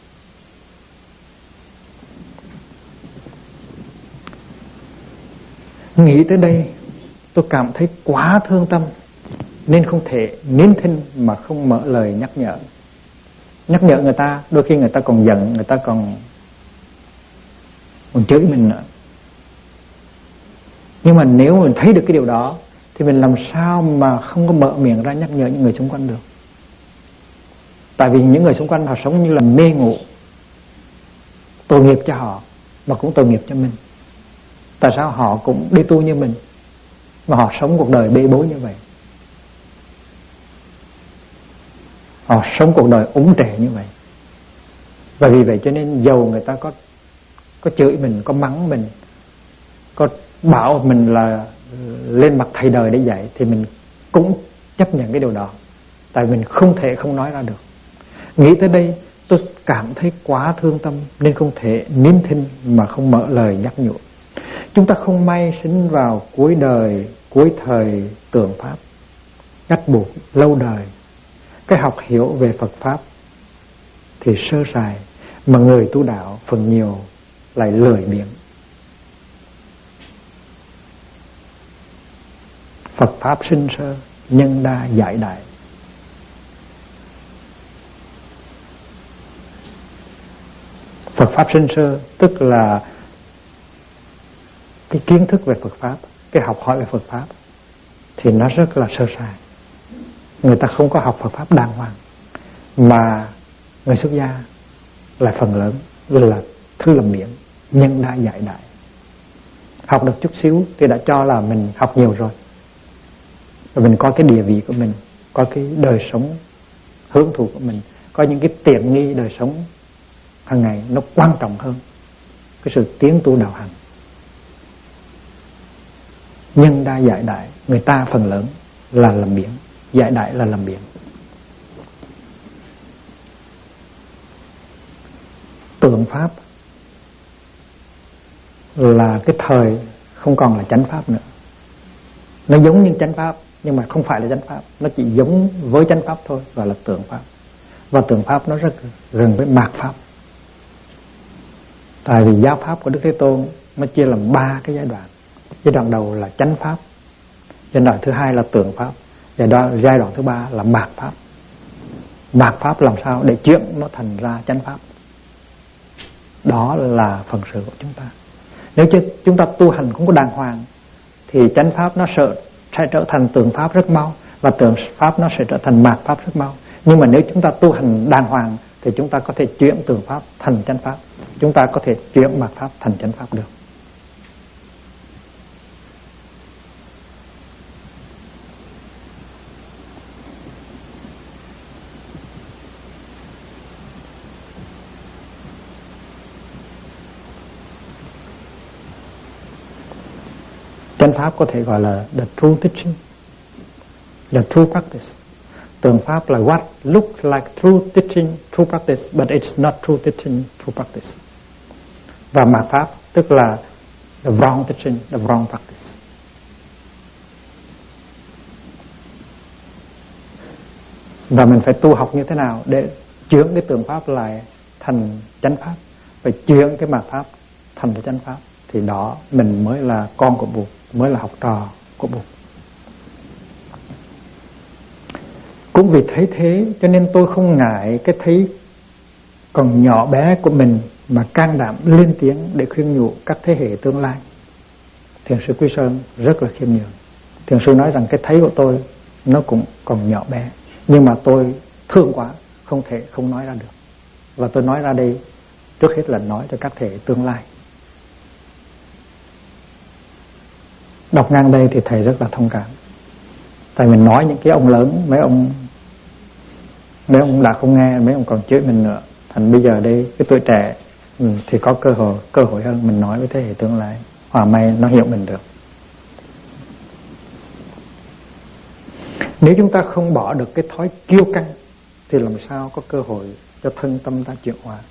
Nghĩ tới đây tôi cảm thấy quá thương tâm, nên không thể nín thinh mà không mở lời nhắc nhở. Nhắc nhở người ta, đôi khi người ta còn giận, người ta còn chửi mình nữa. Nhưng mà nếu mình thấy được cái điều đó thì mình làm sao mà không có mở miệng ra nhắc nhở những người xung quanh được. Tại vì những người xung quanh họ sống như là mê ngủ, tội nghiệp cho họ mà cũng tội nghiệp cho mình. Tại sao họ cũng đi tu như mình mà họ sống cuộc đời bê bối như vậy? Họ sống cuộc đời úng trệ như vậy. Và vì vậy cho nên dầu người ta có chửi mình, có mắng mình, có bảo mình là lên mặt thầy đời để dạy, thì mình cũng chấp nhận cái điều đó, tại mình không thể không nói ra được. Nghĩ tới đây tôi cảm thấy quá thương tâm, nên không thể nín thinh mà không mở lời nhắc nhủ. Chúng ta không may sinh vào cuối đời, cuối thời tượng Pháp, bắt buộc lâu đời. Cái học hiểu về Phật Pháp thì sơ sài, mà người tu đạo phần nhiều lại lười biếng. Phật Pháp sinh sơ, nhân đa giải đại. Phật Pháp sinh sơ tức là cái kiến thức về Phật Pháp, cái học hỏi về Phật Pháp thì nó rất là sơ sài. Người ta không có học Phật Pháp đàng hoàng, mà người xuất gia là phần lớn là thứ lầm miệng, nhân đa giải đại. Học được chút xíu thì đã cho là mình học nhiều rồi, và mình có cái địa vị của mình, có cái đời sống hưởng thụ của mình, có những cái tiện nghi đời sống hàng ngày nó quan trọng hơn cái sự tiến tu đạo hành. Nhân đa giải đại, người ta phần lớn là làm biếng, giải đại là làm biếng. Tượng Pháp là cái thời không còn là chánh Pháp nữa. Nó giống như chánh Pháp nhưng mà không phải là chánh Pháp, nó chỉ giống với chánh Pháp thôi, gọi là tượng Pháp. Và tượng Pháp nó rất gần với mạt Pháp. Tại vì giáo Pháp của Đức Thế Tôn nó chia làm 3 cái giai đoạn. Giai đoạn đầu là chánh Pháp, giai đoạn thứ hai là tượng Pháp, giai đoạn thứ 3 là mạt Pháp. Mạt Pháp làm sao để chuyển nó thành ra chánh Pháp? Đó là phần sự của chúng ta. Nếu chứ chúng ta tu hành không có đàng hoàng thì chánh Pháp nó sẽ trở thành tượng Pháp rất mau, và tượng Pháp nó sẽ trở thành mạt Pháp rất mau. Nhưng mà nếu chúng ta tu hành đàng hoàng thì chúng ta có thể chuyển tượng Pháp thành chánh Pháp, chúng ta có thể chuyển mạt Pháp thành chánh Pháp được. Chánh Pháp có thể gọi là the true teaching, the true practice. Tượng pháp là what looks like true teaching, true practice, but it's not true teaching, true practice. Và mạt pháp tức là the wrong teaching, the wrong practice. Và mình phải tu học như thế nào để chuyển cái tượng pháp lại thành chánh pháp, phải chuyển cái mạt pháp thành chánh pháp, thì đó mình mới là con của Bụt, mới là học trò của Bụt. Cũng vì thấy thế cho nên tôi không ngại cái thấy còn nhỏ bé của mình mà can đảm lên tiếng để khuyên nhủ các thế hệ tương lai. Thiền sư Quý Sơn rất là khiêm nhường. Thiền sư nói rằng cái thấy của tôi nó cũng còn nhỏ bé, nhưng mà tôi thương quá, không thể không nói ra được. Và tôi nói ra đây trước hết là nói cho các thế hệ tương lai. Đọc ngang đây thì thầy rất là thông cảm. Tại mình nói những cái ông lớn, mấy ông đã không nghe, mấy ông còn chửi mình nữa. Thành bây giờ đây cái tuổi trẻ thì có cơ hội hơn, mình nói với thế hệ tương lai, hòa may nó hiểu mình được. Nếu chúng ta không bỏ được cái thói kiêu căng thì làm sao có cơ hội cho thân tâm ta chuyển hóa.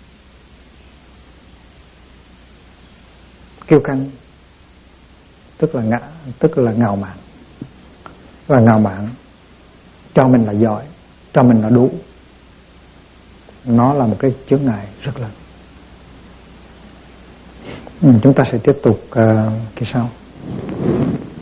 Kiêu căng tức là ngạo mạn. Và ngạo mạn cho mình là giỏi, cho mình là đủ, nó là một cái chướng ngại rất lớn. Chúng ta sẽ tiếp tục kỳ sau.